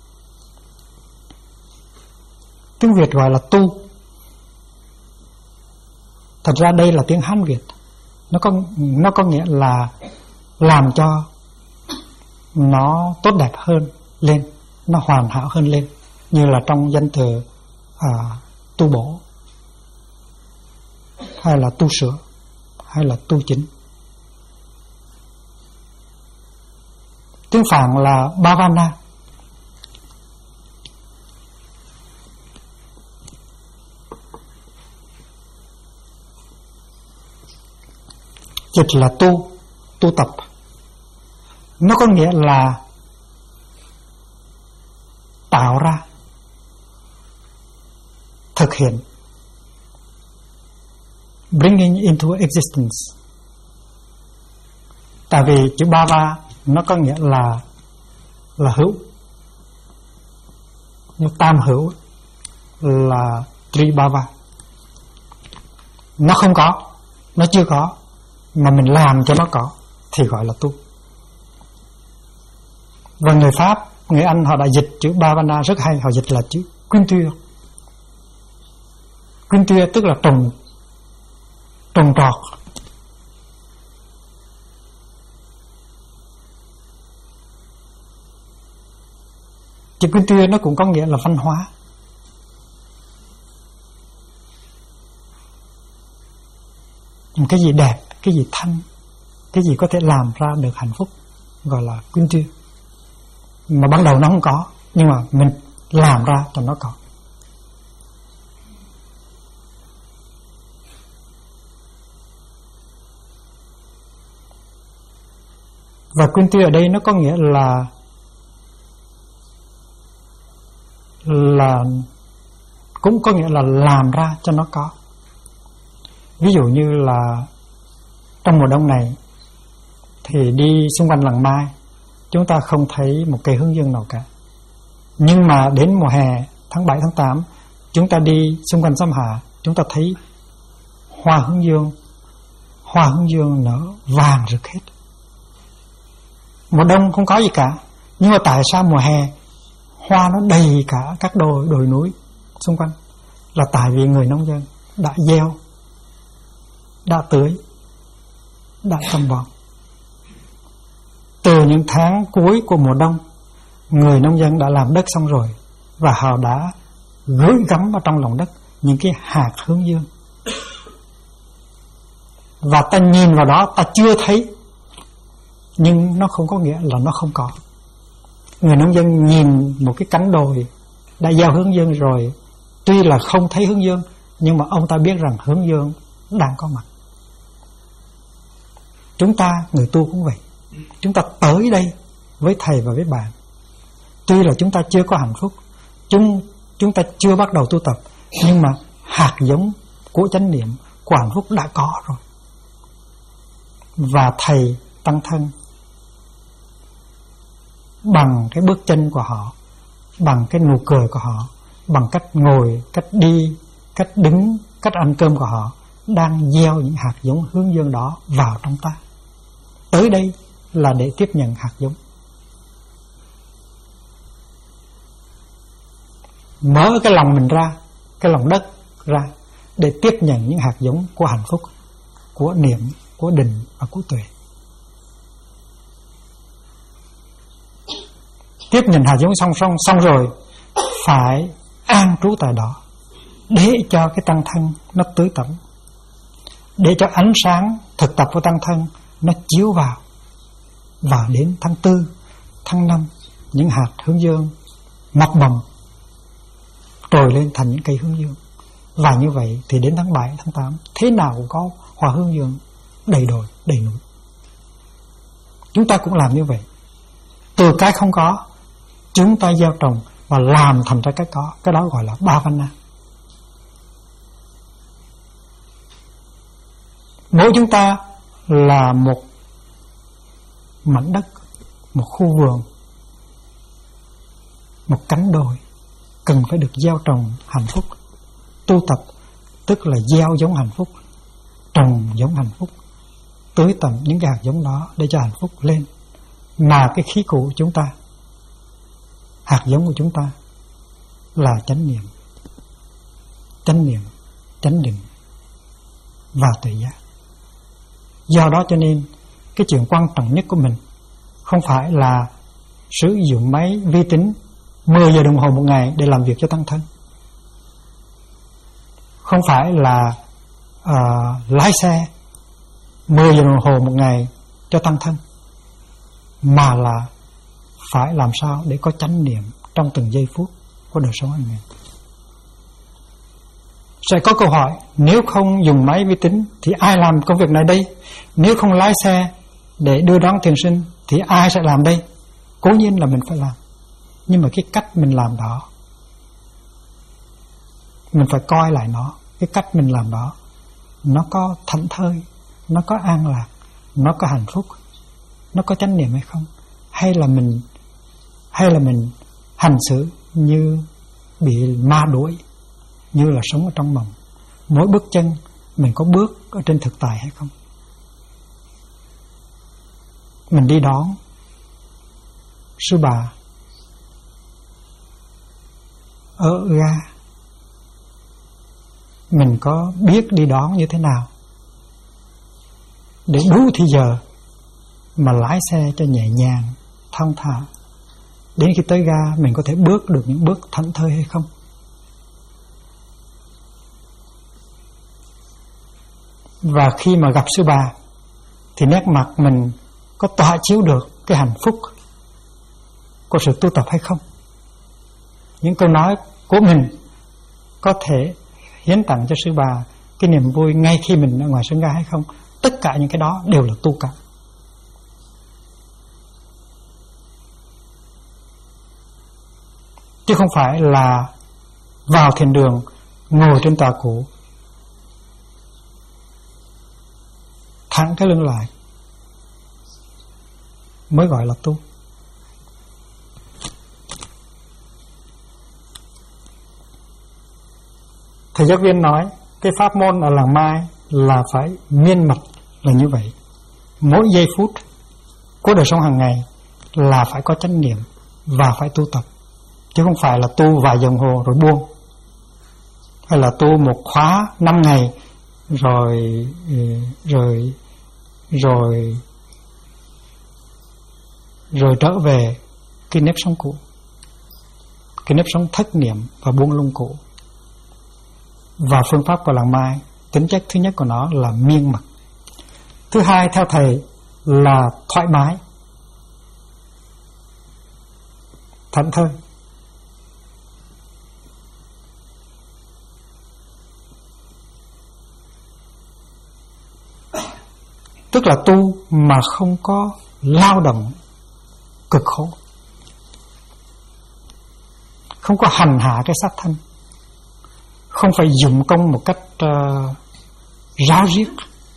Tiếng Việt gọi là tu. Thật ra đây là tiếng Hán Việt. Nó có nghĩa là làm cho nó tốt đẹp hơn lên, nó hoàn hảo hơn lên, như là trong danh từ tu bổ, hay là tu sửa, hay là tu chính. Tiếng Phạn là Bhavana. Dịch là tu tập. Nó có nghĩa là tạo ra, thực hiện, bringing into existence. Tại vì chữ Bhava nó có nghĩa là hữu, như tam hữu là Tribhava. Nó không có, nó chưa có, mà mình làm cho nó có thì gọi là tu. Và người Pháp, người Anh họ đã dịch chữ Bhavana rất hay, họ dịch là chữ culture. Culture tức là trồng trọt. Chữ culture nó cũng có nghĩa là văn hóa. Cái gì đẹp, cái gì thanh, cái gì có thể làm ra được hạnh phúc gọi là culture. Mà ban đầu nó không có, nhưng mà mình làm ra cho nó có. Và culture ở đây nó có nghĩa là cũng có nghĩa là làm ra cho nó có. Ví dụ như là trong mùa đông này thì đi xung quanh làng Mai, chúng ta không thấy một cây hướng dương nào cả. Nhưng mà đến mùa hè tháng 7, tháng 8, chúng ta đi xung quanh Xóm Hạ, chúng ta thấy hoa hướng dương nở vàng rực hết. Mùa đông không có gì cả, nhưng mà tại sao mùa hè hoa nó đầy cả các đồi núi xung quanh? Là tại vì người nông dân đã gieo, đã tưới, đã chăm bón. Từ những tháng cuối của mùa đông, người nông dân đã làm đất xong rồi, và họ đã gửi gắm vào trong lòng đất những cái hạt hướng dương. Và ta nhìn vào đó, ta chưa thấy, nhưng nó không có nghĩa là nó không có. Người nông dân nhìn một cái cánh đồi đã gieo hướng dương rồi, tuy là không thấy hướng dương, nhưng mà ông ta biết rằng hướng dương đang có mặt. Chúng ta, người tu cũng vậy. Chúng ta tới đây với thầy và với bạn, tuy là chúng ta chưa có hạnh phúc, chúng ta chưa bắt đầu tu tập, nhưng mà hạt giống của chánh niệm, của hạnh phúc đã có rồi. Và thầy tăng thân bằng cái bước chân của họ, bằng cái nụ cười của họ, bằng cách ngồi, cách đi, cách đứng, cách ăn cơm của họ, đang gieo những hạt giống hướng dương đó vào trong ta. Tới đây là để tiếp nhận hạt giống. Mở cái lòng mình ra, cái lòng đất ra, để tiếp nhận những hạt giống của hạnh phúc, của niệm, của định và của tuệ. Tiếp nhận hạt giống xong rồi, phải an trú tại đó, để cho cái tăng thân nó tưới tẩm, để cho ánh sáng thực tập của tăng thân nó chiếu vào. Và đến tháng 4, tháng 5, những hạt hướng dương mọc mầm trồi lên thành những cây hướng dương. Và như vậy thì đến tháng 7, tháng 8, thế nào cũng có hoa hướng dương đầy đồi, đầy núi. Chúng ta cũng làm như vậy. Từ cái không có, chúng ta gieo trồng và làm thành ra cái có. Cái đó gọi là Bhavana. Mỗi chúng ta là một mảnh đất, một khu vườn, một cánh đồi, cần phải được gieo trồng hạnh phúc. Tu tập tức là gieo giống hạnh phúc, trồng giống hạnh phúc, tưới tẩm những cái hạt giống đó để cho hạnh phúc lên. Mà cái khí cụ chúng ta, hạt giống của chúng ta là chánh niệm, chánh định và tuệ giác. Do đó cho nên cái chuyện quan trọng nhất của mình không phải là sử dụng máy vi tính 10 giờ đồng hồ một ngày để làm việc cho tăng thân, không phải là lái xe 10 giờ đồng hồ một ngày cho tăng thân, mà là phải làm sao để có chánh niệm trong từng giây phút của đời sống anh mình. Sẽ có câu hỏi, nếu không dùng máy vi tính thì ai làm công việc này đây? Nếu không lái xe để đưa đón thiền sinh thì ai sẽ làm đây? Cố nhiên là mình phải làm, nhưng mà cái cách mình làm đó, mình phải coi lại nó. Cái cách mình làm đó nó có thảnh thơi, nó có an lạc, nó có hạnh phúc, nó có chánh niệm hay không? Hay là mình hành xử như bị ma đuổi, như là sống ở trong mộng. Mỗi bước chân mình có bước ở trên thực tại hay không? Mình đi đón sư bà ở ga, mình có biết đi đón như thế nào để đủ thì giờ mà lái xe cho nhẹ nhàng, thong thả, đến khi tới ga mình có thể bước được những bước thảnh thơi hay không? Và khi mà gặp sư bà thì nét mặt mình có tỏa chiếu được cái hạnh phúc của sự tu tập hay không? Những câu nói của mình có thể hiến tặng cho sư bà cái niềm vui ngay khi mình ở ngoài sân ga hay không? Tất cả những cái đó đều là tu cả. Chứ không phải là vào thiền đường ngồi trên tòa cũ thẳng cái lưng lại mới gọi là tu. Thầy giáo viên nói cái pháp môn ở làng Mai là phải miên mật là như vậy. Mỗi giây phút của đời sống hàng ngày là phải có chánh niệm và phải tu tập, chứ không phải là tu vài đồng hồ rồi buông, hay là tu một khóa 5 ngày rồi trở về cái nếp sống cũ, cái nếp sống thất niệm và buông lung cũ. Và phương pháp của làng Mai, tính chất thứ nhất của nó là miên mật. Thứ hai theo thầy là thoải mái, thảnh thơi. Tức là tu mà không có lao động cực khổ, không có hành hạ cái xác thân, không phải dụng công một cách ráo riết.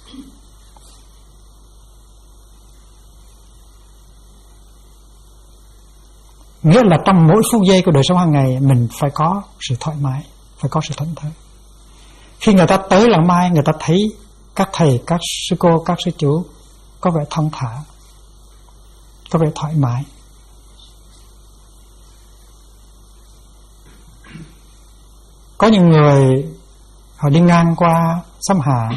Nghĩa là trong mỗi phút giây của đời sống hàng ngày mình phải có sự thoải mái, phải có sự thảnh thơi. Khi người ta tới làng Mai, người ta thấy các thầy, các sư cô, các sư chú có vẻ thong thả, có vẻ thoải mái. Có những người họ đi ngang qua Sâm Hạ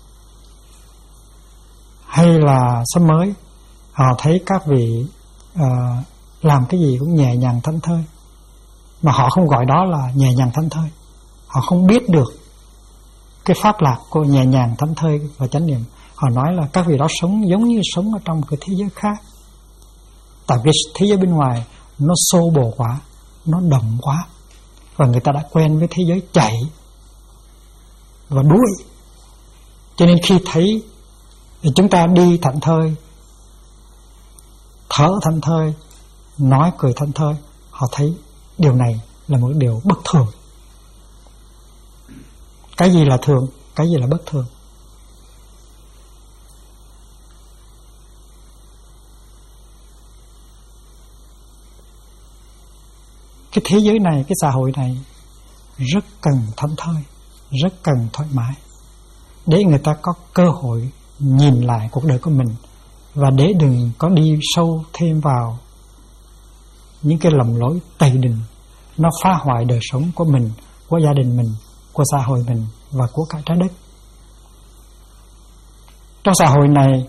hay là Sâm Mới, họ thấy các vị làm cái gì cũng nhẹ nhàng thảnh thơi, mà họ không gọi đó là nhẹ nhàng thảnh thơi. Họ không biết được cái pháp lạc của nhẹ nhàng thảnh thơi và chánh niệm. Họ nói là các vị đó sống giống như sống ở trong một cái thế giới khác. Tại vì thế giới bên ngoài nó xô bồ quá, nó động quá, và người ta đã quen với thế giới chạy và đuổi. Cho nên khi thấy thì chúng ta đi thảnh thơi, thở thảnh thơi, nói cười thảnh thơi, họ thấy điều này là một điều bất thường. Cái gì là thường, cái gì là bất thường? Cái thế giới này, cái xã hội này rất cần thảnh thơi, rất cần thoải mái, để người ta có cơ hội nhìn lại cuộc đời của mình, và để đừng có đi sâu thêm vào những cái lầm lỗi tày đình, nó phá hoại đời sống của mình, của gia đình mình, của xã hội mình và của cả trái đất. Trong xã hội này,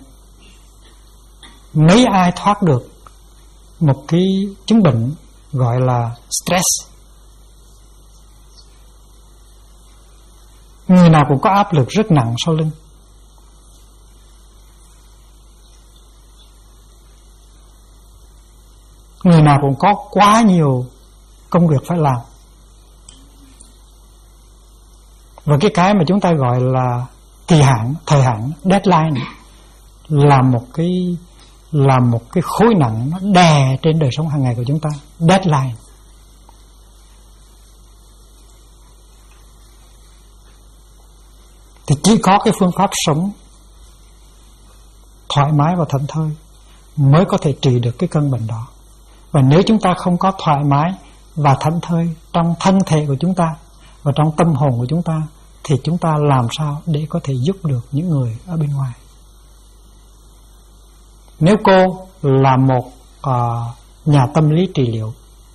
mấy ai thoát được một cái chứng bệnh gọi là stress. Người nào cũng có áp lực rất nặng sau lưng. Người nào cũng có quá nhiều công việc phải làm. Và cái mà chúng ta gọi là kỳ hạn, thời hạn, deadline là một cái khối nặng nó đè trên đời sống hàng ngày của chúng ta. Deadline. Thì thì chỉ có cái phương pháp sống thoải mái và thảnh thơi mới có thể trị được cái căn bệnh đó. Và nếu chúng ta không có thoải mái và thảnh thơi trong thân thể của chúng ta và trong tâm hồn của chúng ta, thì chúng ta làm sao để có thể giúp được những người ở bên ngoài? Nếu cô là một nhà tâm lý trị liệu,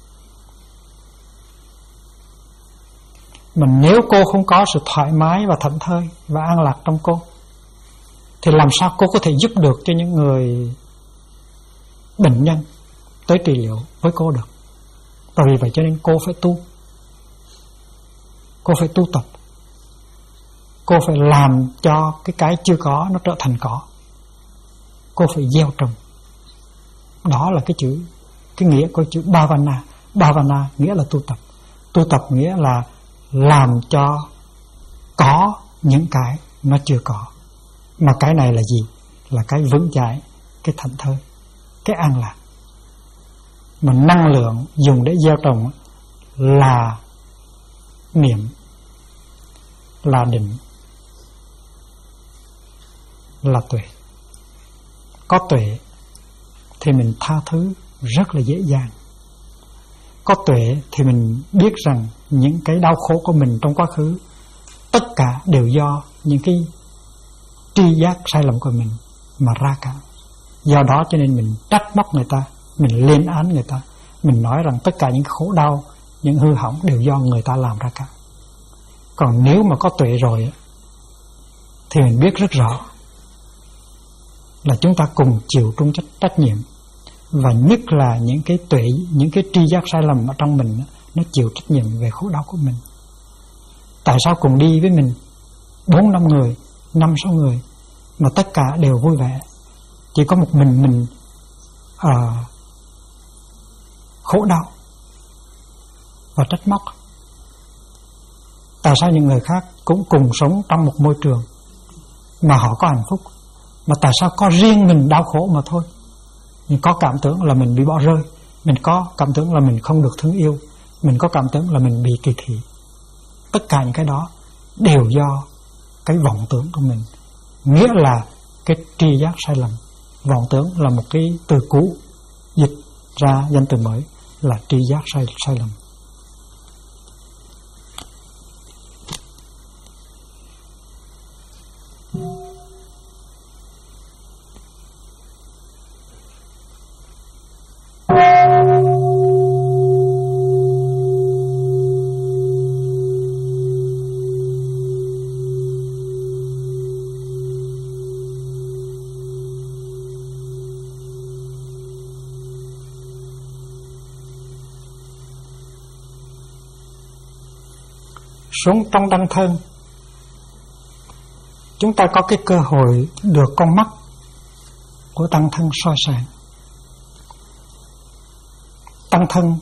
mà nếu cô không có sự thoải mái và thảnh thơi và an lạc trong cô, thì làm sao cô có thể giúp được cho những người bệnh nhân tới trị liệu với cô được? Bởi vì vậy cho nên cô phải tu. Cô phải tu tập. Cô phải làm cho cái chưa có nó trở thành có. Cô phải gieo trồng. Đó là cái nghĩa của chữ Bhavana. Bhavana nghĩa là tu tập. Tu tập nghĩa là làm cho có những cái nó chưa có. Mà cái này là gì? Là cái vững chãi, cái thảnh thơi, cái an lạc. Mà năng lượng dùng để gieo trồng là niệm, là định, là tuệ. Có tuệ thì mình tha thứ rất là dễ dàng. Có tuệ thì mình biết rằng những cái đau khổ của mình trong quá khứ tất cả đều do những cái tri giác sai lầm của mình mà ra cả. Do đó cho nên mình trách móc người ta, mình lên án người ta, mình nói rằng tất cả những khổ đau, những hư hỏng đều do người ta làm ra cả. Còn nếu mà có tuệ rồi thì mình biết rất rõ là chúng ta cùng chịu chung trách nhiệm. Và nhất là những cái tuệ, những cái tri giác sai lầm ở trong mình, nó chịu trách nhiệm về khổ đau của mình. Tại sao cùng đi với mình 4-5 người, 5-6 người mà tất cả đều vui vẻ, chỉ có một mình khổ đau và trách móc? Tại sao những người khác cũng cùng sống trong một môi trường mà họ có hạnh phúc, mà tại sao có riêng mình đau khổ mà thôi? Mình có cảm tưởng là mình bị bỏ rơi, mình có cảm tưởng là mình không được thương yêu, mình có cảm tưởng là mình bị kỳ thị. Tất cả những cái đó đều do cái vọng tưởng của mình. Nghĩa là cái tri giác sai lầm. Vọng tưởng là một cái từ cũ dịch ra danh từ mới là tri giác sai lầm. Xuống trong đăng thân, chúng ta có cái cơ hội được con mắt của tăng thân soi sáng. Tăng thân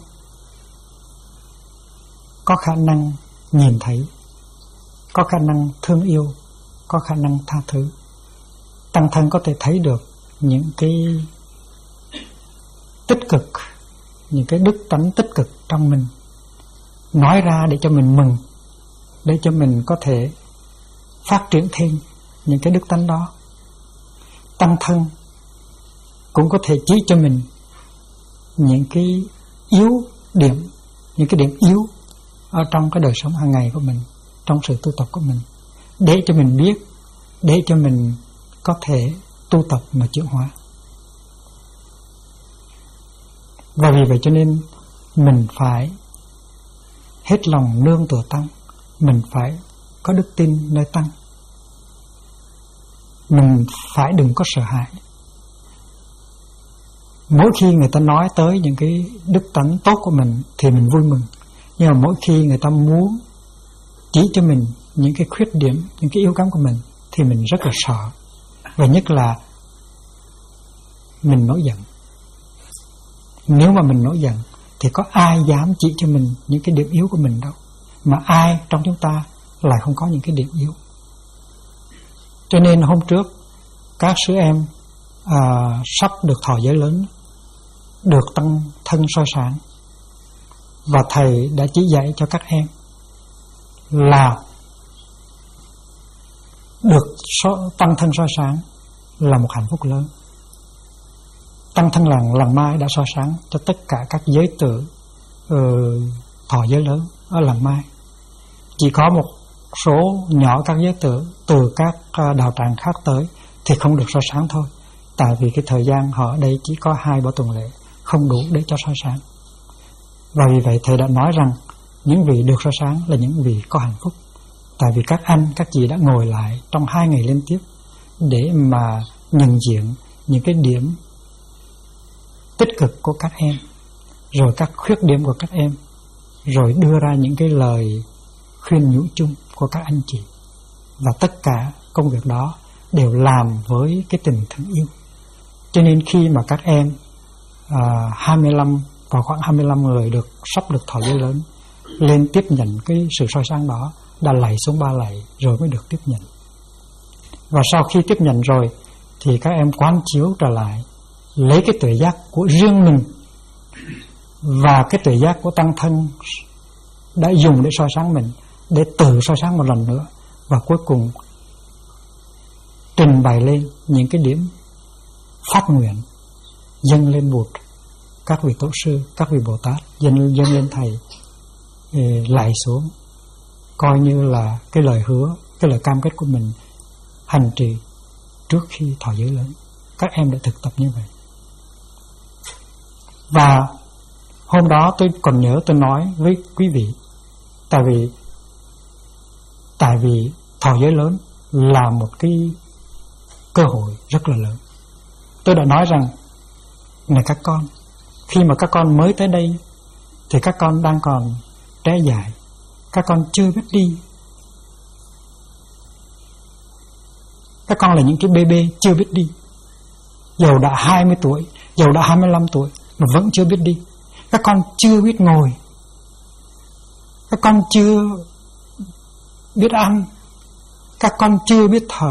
có khả năng nhìn thấy, có khả năng thương yêu, có khả năng tha thứ. Tăng thân có thể thấy được những cái tích cực, những cái đức tánh tích cực trong mình, nói ra để cho mình mừng, để cho mình có thể phát triển thêm những cái đức tánh đó. Tăng thân cũng có thể chỉ cho mình những cái yếu điểm, những cái điểm yếu ở trong cái đời sống hàng ngày của mình, trong sự tu tập của mình, để cho mình biết, để cho mình có thể tu tập mà chuyển hóa. Và vì vậy cho nên mình phải hết lòng nương tựa tăng, mình phải có đức tin nơi tăng, mình phải đừng có sợ hãi. Mỗi khi người ta nói tới những cái đức tánh tốt của mình thì mình vui mừng, nhưng mà mỗi khi người ta muốn chỉ cho mình những cái khuyết điểm, những cái yếu kém của mình thì mình rất là sợ. Và nhất là mình nổi giận. Nếu mà mình nổi giận thì có ai dám chỉ cho mình những cái điểm yếu của mình đâu, mà ai trong chúng ta lại không có những cái điểm yếu. Cho nên hôm trước các sư em sắp được thọ giới lớn, được tăng thân soi sáng, và thầy đã chỉ dạy cho các em là được tăng thân soi sáng là một hạnh phúc lớn. Tăng thân làng Mai đã soi sáng cho tất cả các giới tử thọ giới lớn ở làng Mai. Chỉ có một số nhỏ các giới tử từ các đạo tràng khác tới thì không được soi sáng thôi. Tại vì cái thời gian họ ở đây chỉ có 2 buổi tuần lễ, không đủ để cho soi sáng. Và vì vậy Thầy đã nói rằng những vị được soi sáng là những vị có hạnh phúc. Tại vì các anh, các chị đã ngồi lại trong 2 ngày liên tiếp để mà nhận diện những cái điểm tích cực của các em, rồi các khuyết điểm của các em, rồi đưa ra những cái lời khuyên nhủ chung của các anh chị. Và tất cả công việc đó đều làm với cái tình thương yêu. Cho nên khi mà các em 25 và khoảng 25 người sắp được thọ giới lớn lên tiếp nhận cái sự soi sáng đó, đã lạy xuống 3 lạy rồi mới được tiếp nhận. Và sau khi tiếp nhận rồi thì các em quán chiếu trở lại, lấy cái tuệ giác của riêng mình và cái tuệ giác của tăng thân đã dùng để soi sáng mình, để tự soi sáng một lần nữa, và cuối cùng trình bày lên những cái điểm phát nguyện, dâng lên Bụt, các vị tổ sư, các vị Bồ Tát, dâng lên Thầy, lại xuống, coi như là cái lời hứa, cái lời cam kết của mình hành trì trước khi thọ giới lớn. Các em đã thực tập như vậy. Và hôm đó tôi còn nhớ tôi nói với quý vị, tại vì thọ giới lớn là một cái cơ hội rất là lớn. Tôi đã nói rằng, này các con, khi mà các con mới tới đây thì các con đang còn trẻ dại, các con chưa biết đi. Các con là những cái bébê chưa biết đi. Dầu đã 20 tuổi, dầu đã 25 tuổi mà vẫn chưa biết đi. Các con chưa biết ngồi, các con chưa biết ăn, các con chưa biết thở,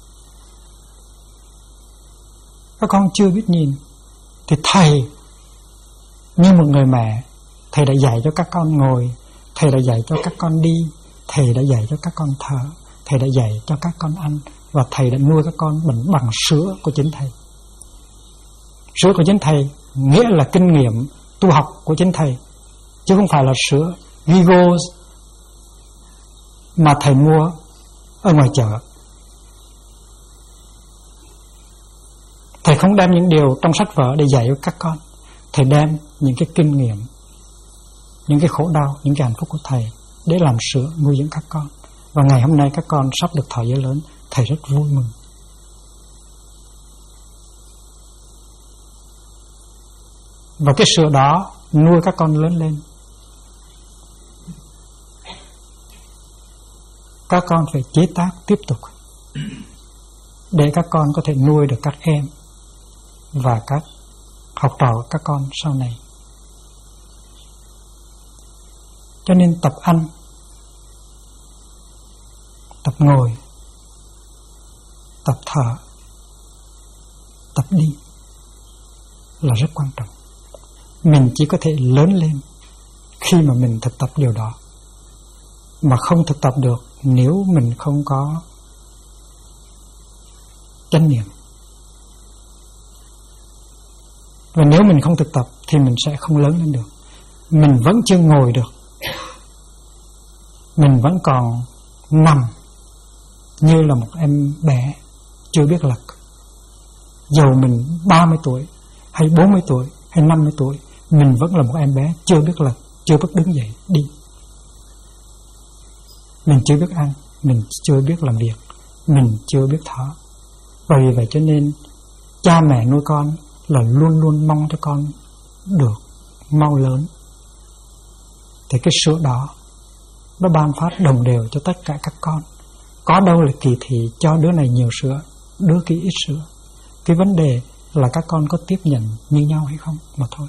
các con chưa biết nhìn. Thì Thầy như một người mẹ, Thầy đã dạy cho các con ngồi, Thầy đã dạy cho các con đi, Thầy đã dạy cho các con thở, Thầy đã dạy cho các con ăn, và Thầy đã nuôi các con bằng sữa của chính Thầy. Sữa của chính Thầy nghĩa là kinh nghiệm tu học của chính Thầy, chứ không phải là sữa Vigos mà Thầy mua ở ngoài chợ. Thầy không đem những điều trong sách vở để dạy cho các con. Thầy đem những cái kinh nghiệm, những cái khổ đau, những cái hạnh phúc của Thầy để làm sữa nuôi dưỡng các con. Và ngày hôm nay các con sắp được thọ giới lớn, Thầy rất vui mừng. Và cái sữa đó nuôi các con lớn lên. Các con phải chế tác tiếp tục để các con có thể nuôi được các em và các học trò của các con sau này. Cho nên tập ăn, tập ngồi, tập thở, tập đi là rất quan trọng. Mình chỉ có thể lớn lên khi mà mình thực tập điều đó, mà không thực tập được nếu mình không có chánh niệm. Và nếu mình không thực tập thì mình sẽ không lớn lên được. Mình vẫn chưa ngồi được, mình vẫn còn nằm như là một em bé chưa biết lật. Dầu mình 30 tuổi hay 40 tuổi hay 50 tuổi, mình vẫn là một em bé chưa biết lật, chưa biết đứng dậy đi. Mình chưa biết ăn, mình chưa biết làm việc, mình chưa biết thở. Và vì vậy cho nên cha mẹ nuôi con là luôn luôn mong cho con được mau lớn. Thì cái sữa đó nó ban phát đồng đều cho tất cả các con. Có đâu là kỳ thị cho đứa này nhiều sữa, đứa kia ít sữa. Cái vấn đề là các con có tiếp nhận như nhau hay không mà thôi.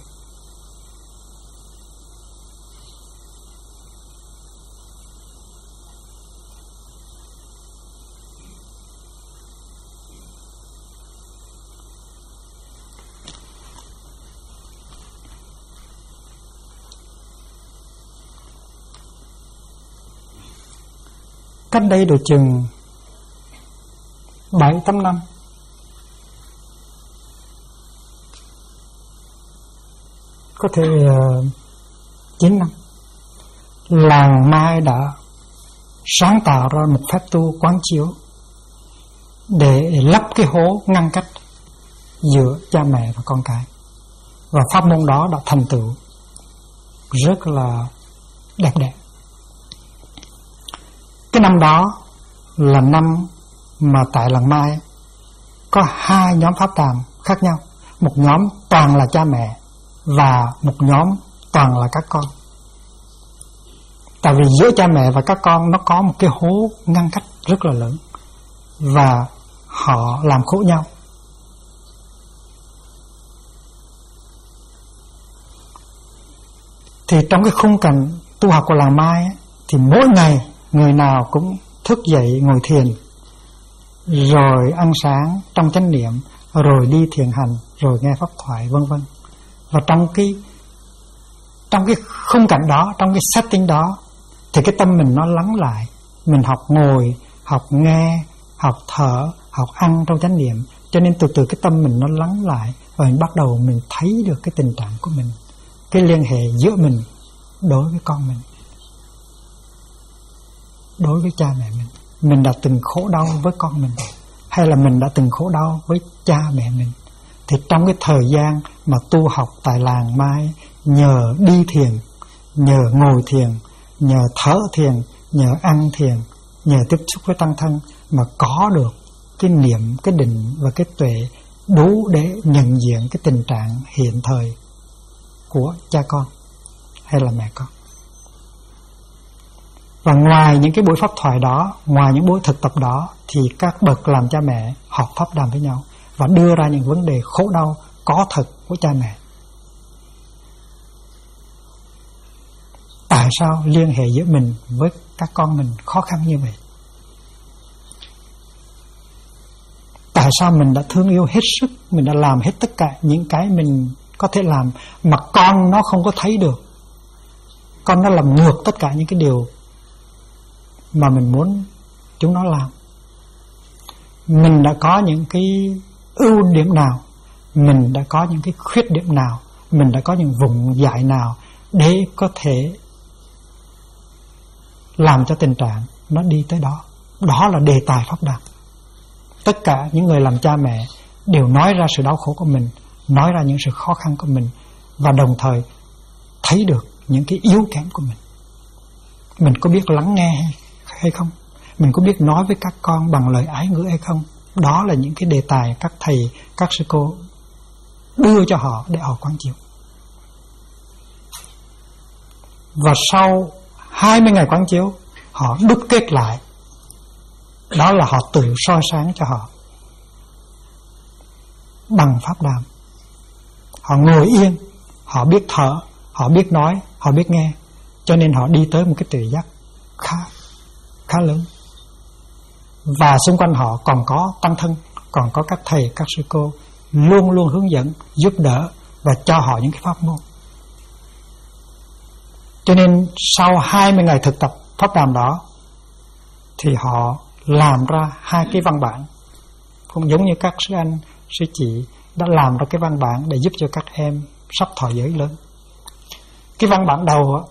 Cách đây độ chừng 7-8 năm. Có thể 9 năm. Làng Mai đã sáng tạo ra một phép tu quán chiếu để lấp cái hố ngăn cách giữa cha mẹ và con cái. Và pháp môn đó đã thành tựu rất là đẹp đẽ. Cái năm đó là năm mà tại làng Mai có 2 nhóm pháp đàm khác nhau. Một nhóm toàn là cha mẹ và một nhóm toàn là các con. Tại vì giữa cha mẹ và các con nó có một cái hố ngăn cách rất là lớn, và họ làm khổ nhau. Thì trong cái khung cảnh tu học của làng Mai ấy, thì mỗi ngày người nào cũng thức dậy ngồi thiền, rồi ăn sáng trong chánh niệm, rồi đi thiền hành, rồi nghe pháp thoại, vân vân. Và trong cái khung cảnh đó, trong cái setting đó, thì cái tâm mình nó lắng lại. Mình học ngồi, học nghe, học thở, học ăn trong chánh niệm. Cho nên từ từ cái tâm mình nó lắng lại, và mình bắt đầu mình thấy được cái tình trạng của mình, cái liên hệ giữa mình đối với con mình, đối với cha mẹ mình. Mình đã từng khổ đau với con mình, hay là mình đã từng khổ đau với cha mẹ mình. Thì trong cái thời gian mà tu học tại làng Mai, nhờ đi thiền, nhờ ngồi thiền, nhờ thở thiền, nhờ ăn thiền, nhờ tiếp xúc với tăng thân, mà có được cái niệm, cái định và cái tuệ đủ để nhận diện cái tình trạng hiện thời của cha con hay là mẹ con. Và ngoài những cái buổi pháp thoại đó, ngoài những buổi thực tập đó, thì các bậc làm cha mẹ học pháp đàm với nhau và đưa ra những vấn đề khổ đau có thật của cha mẹ. Tại sao liên hệ giữa mình với các con mình khó khăn như vậy? Tại sao mình đã thương yêu hết sức, mình đã làm hết tất cả những cái mình có thể làm, mà con nó không có thấy được? Con nó làm ngược tất cả những cái điều mà mình muốn chúng nó làm. Mình đã có những cái ưu điểm nào, mình đã có những cái khuyết điểm nào, mình đã có những vùng dại nào để có thể làm cho tình trạng nó đi tới đó. Đó là đề tài pháp đàm. Tất cả những người làm cha mẹ đều nói ra sự đau khổ của mình, nói ra những sự khó khăn của mình, và đồng thời thấy được những cái yếu kém của mình. Mình có biết lắng nghe hay không? Mình có biết nói với các con bằng lời ái ngữ hay không? Đó là những cái đề tài các thầy, các sư cô đưa cho họ để họ quán chiếu. Và sau 20 ngày quán chiếu, họ đúc kết lại. Đó là họ tự soi sáng cho họ bằng pháp đàm. Họ ngồi yên, họ biết thở, họ biết nói, họ biết nghe. Cho nên họ đi tới một cái tuệ giác khá lớn. Và xung quanh họ còn có tăng thân, còn có các thầy, các sư cô luôn luôn hướng dẫn, giúp đỡ và cho họ những cái pháp môn. Cho nên sau 20 ngày thực tập pháp đàm đó, thì họ làm ra 2 cái văn bản, cũng giống như các sư anh, sư chị đã làm ra cái văn bản để giúp cho các em sắp thọ giới lớn. Cái văn bản đầu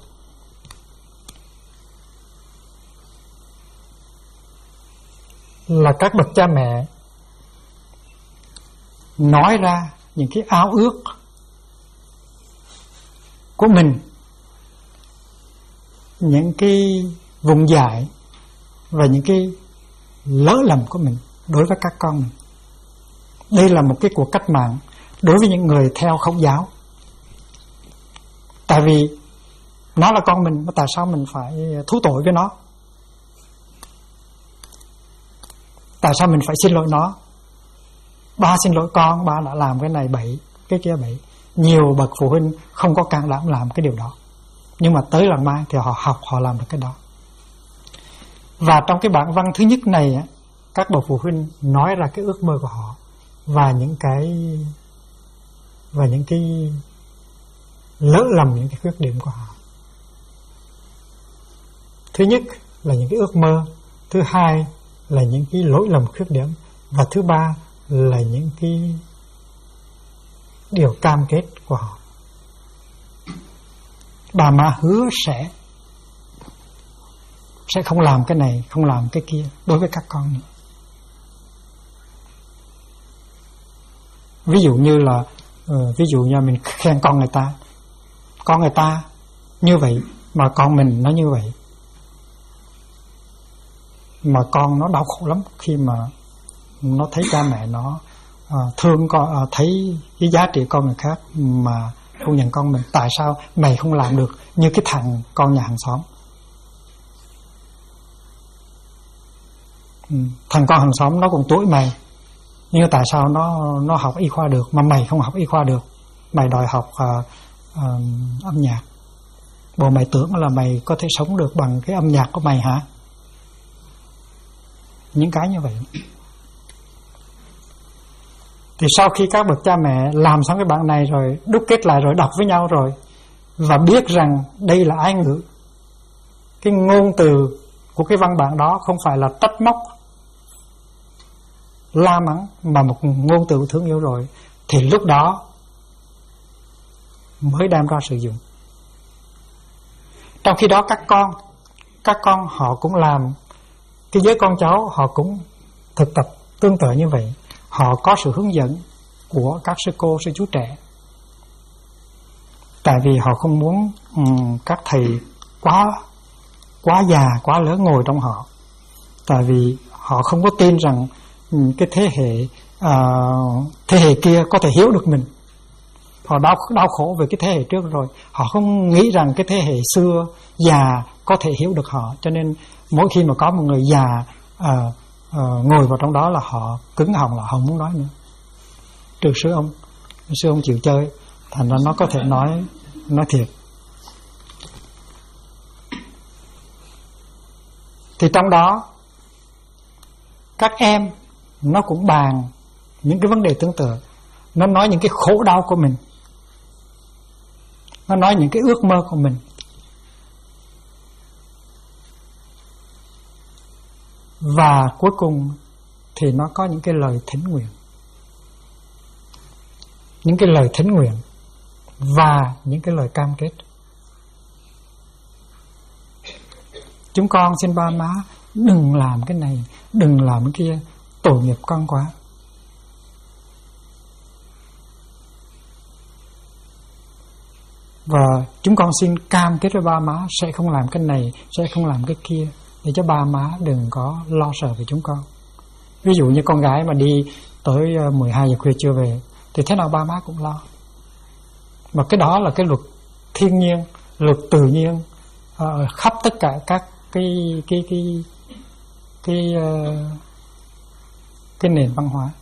là các bậc cha mẹ nói ra những cái ao ước của mình, những cái vùng dại và những cái lỡ lầm của mình đối với các con mình. Đây là một cái cuộc cách mạng đối với những người theo Khổng giáo. Tại vì nó là con mình, tại sao mình phải thú tội với nó? Tại sao mình phải xin lỗi nó? Ba xin lỗi con, ba đã làm cái này bậy, cái kia bậy. Nhiều bậc phụ huynh không có can đảm làm cái điều đó, nhưng mà tới làng Mai thì họ học, họ làm được cái đó. Và trong cái bản văn thứ nhất này, các bậc phụ huynh nói ra cái ước mơ của họ và những cái lỡ lầm, những cái khuyết điểm của họ. Thứ nhất là những cái ước mơ, thứ hai là những cái lỗi lầm khuyết điểm, Và thứ ba là những cái điều cam kết của họ. Bà má hứa sẽ không làm cái này, không làm cái kia đối với các con nữa. Ví dụ như là mình khen con người ta như vậy mà con mình nó như vậy, mà con nó đau khổ lắm khi mà nó thấy cha mẹ nó thương con, thấy cái giá trị con người khác mà không nhận con mình. Tại sao mày không làm được như cái thằng con nhà hàng xóm? Thằng con hàng xóm nó còn tuổi mày, nhưng tại sao nó học y khoa được mà mày không học y khoa được? Mày đòi học âm nhạc. Bộ mày tưởng là mày có thể sống được bằng cái âm nhạc của mày hả? Những cái như vậy. Thì sau khi các bậc cha mẹ làm xong cái bản này rồi, đúc kết lại rồi, đọc với nhau rồi, và biết rằng đây là ái ngữ, cái ngôn từ của cái văn bản đó không phải là trách móc, la mắng, mà một ngôn từ thương yêu rồi, thì lúc đó mới đem ra sử dụng. Trong khi đó các con họ cũng làm, cái giới con cháu họ cũng thực tập tương tự như vậy. Họ có sự hướng dẫn của các sư cô, sư chú trẻ. Tại vì họ không muốn các thầy quá già, quá lớn ngồi trong họ. Tại vì họ không có tin rằng cái thế hệ kia có thể hiểu được mình. Họ đau khổ về cái thế hệ trước rồi. Họ không nghĩ rằng cái thế hệ xưa già có thể hiểu được họ. Cho nên mỗi khi mà có một người già ngồi vào trong đó là họ cứng họng, là họ không muốn nói nữa. Trừ sư ông chịu chơi, thành ra nó có thể nói thiệt. Thì trong đó các em nó cũng bàn những cái vấn đề tương tự. Nó nói những cái khổ đau của mình, nó nói những cái ước mơ của mình. Và cuối cùng thì nó có những cái lời thỉnh nguyện. Những cái lời thỉnh nguyện và những cái lời cam kết. Chúng con xin ba má đừng làm cái này, đừng làm cái kia, tội nghiệp con quá. Và chúng con xin cam kết với ba má sẽ không làm cái này, sẽ không làm cái kia, để cho ba má đừng có lo sợ về chúng con. Ví dụ như con gái mà đi tới 12 giờ khuya chưa về thì thế nào ba má cũng lo. Mà cái đó là cái luật thiên nhiên, luật tự nhiên khắp tất cả các cái nền văn hóa.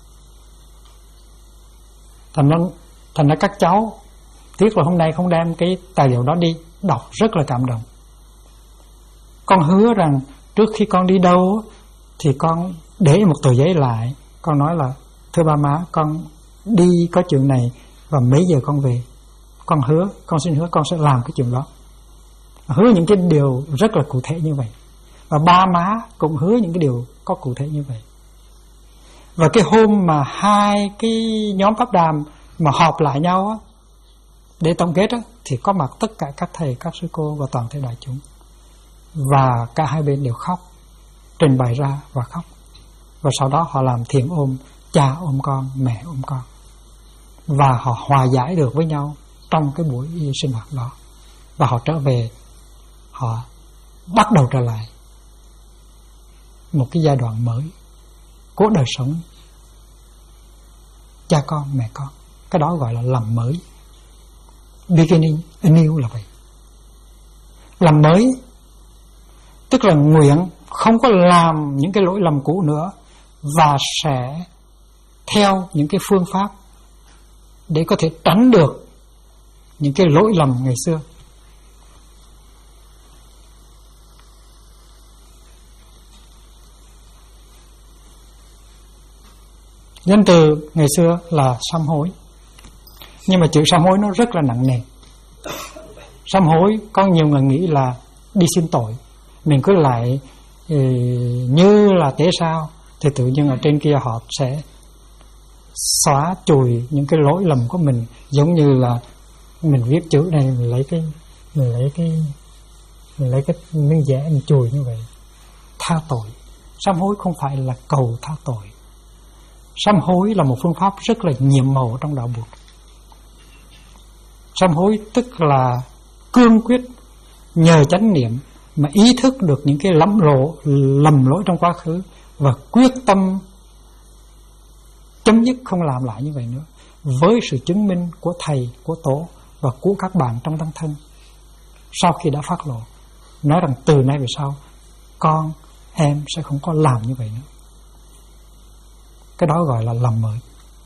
Thành ra các cháu, tiếc là hôm nay không đem cái tài liệu đó đi đọc, rất là cảm động. Con hứa rằng trước khi con đi đâu thì con để một tờ giấy lại, con nói là thưa ba má, con đi có chuyện này và mấy giờ con về. Con hứa, con xin hứa con sẽ làm cái chuyện đó. Hứa những cái điều rất là cụ thể như vậy. Và ba má cũng hứa những cái điều có cụ thể như vậy. Và cái hôm mà hai cái nhóm pháp đàm mà họp lại nhau á, để tổng kết á, thì có mặt tất cả các thầy, các sư cô và toàn thể đại chúng. Và cả hai bên đều khóc, trình bày ra và khóc. Và sau đó họ làm thiền ôm, cha ôm con, mẹ ôm con. Và họ hòa giải được với nhau trong cái buổi sinh hoạt đó. Và họ trở về, họ bắt đầu trở lại một cái giai đoạn mới của đời sống cha con, mẹ con. Cái đó gọi là làm mới. Beginning anew là vậy. Làm mới tức là nguyện không có làm những cái lỗi lầm cũ nữa, và sẽ theo những cái phương pháp để có thể tránh được những cái lỗi lầm ngày xưa. Danh từ ngày xưa là sám hối, nhưng mà chữ sám hối nó rất là nặng nề. Sám hối có nhiều người nghĩ là đi xin tội, mình cứ lại như là tế sao thì tự nhiên ở trên kia họ sẽ xóa chùi những cái lỗi lầm của mình. Giống như là mình viết chữ này, mình lấy cái miếng vẽ mình chùi như vậy. Tha tội. Sám hối không phải là cầu tha tội. Sám hối là một phương pháp rất là nhiệm màu trong đạo Bụt. Sám hối tức là cương quyết nhờ chánh niệm mà ý thức được những cái lầm lỗi trong quá khứ và quyết tâm chấm dứt không làm lại như vậy nữa, với sự chứng minh của thầy, của tổ và của các bạn trong tăng thân. Sau khi đã phát lộ, nói rằng từ nay về sau con em sẽ không có làm như vậy nữa. Cái đó gọi là làm mới.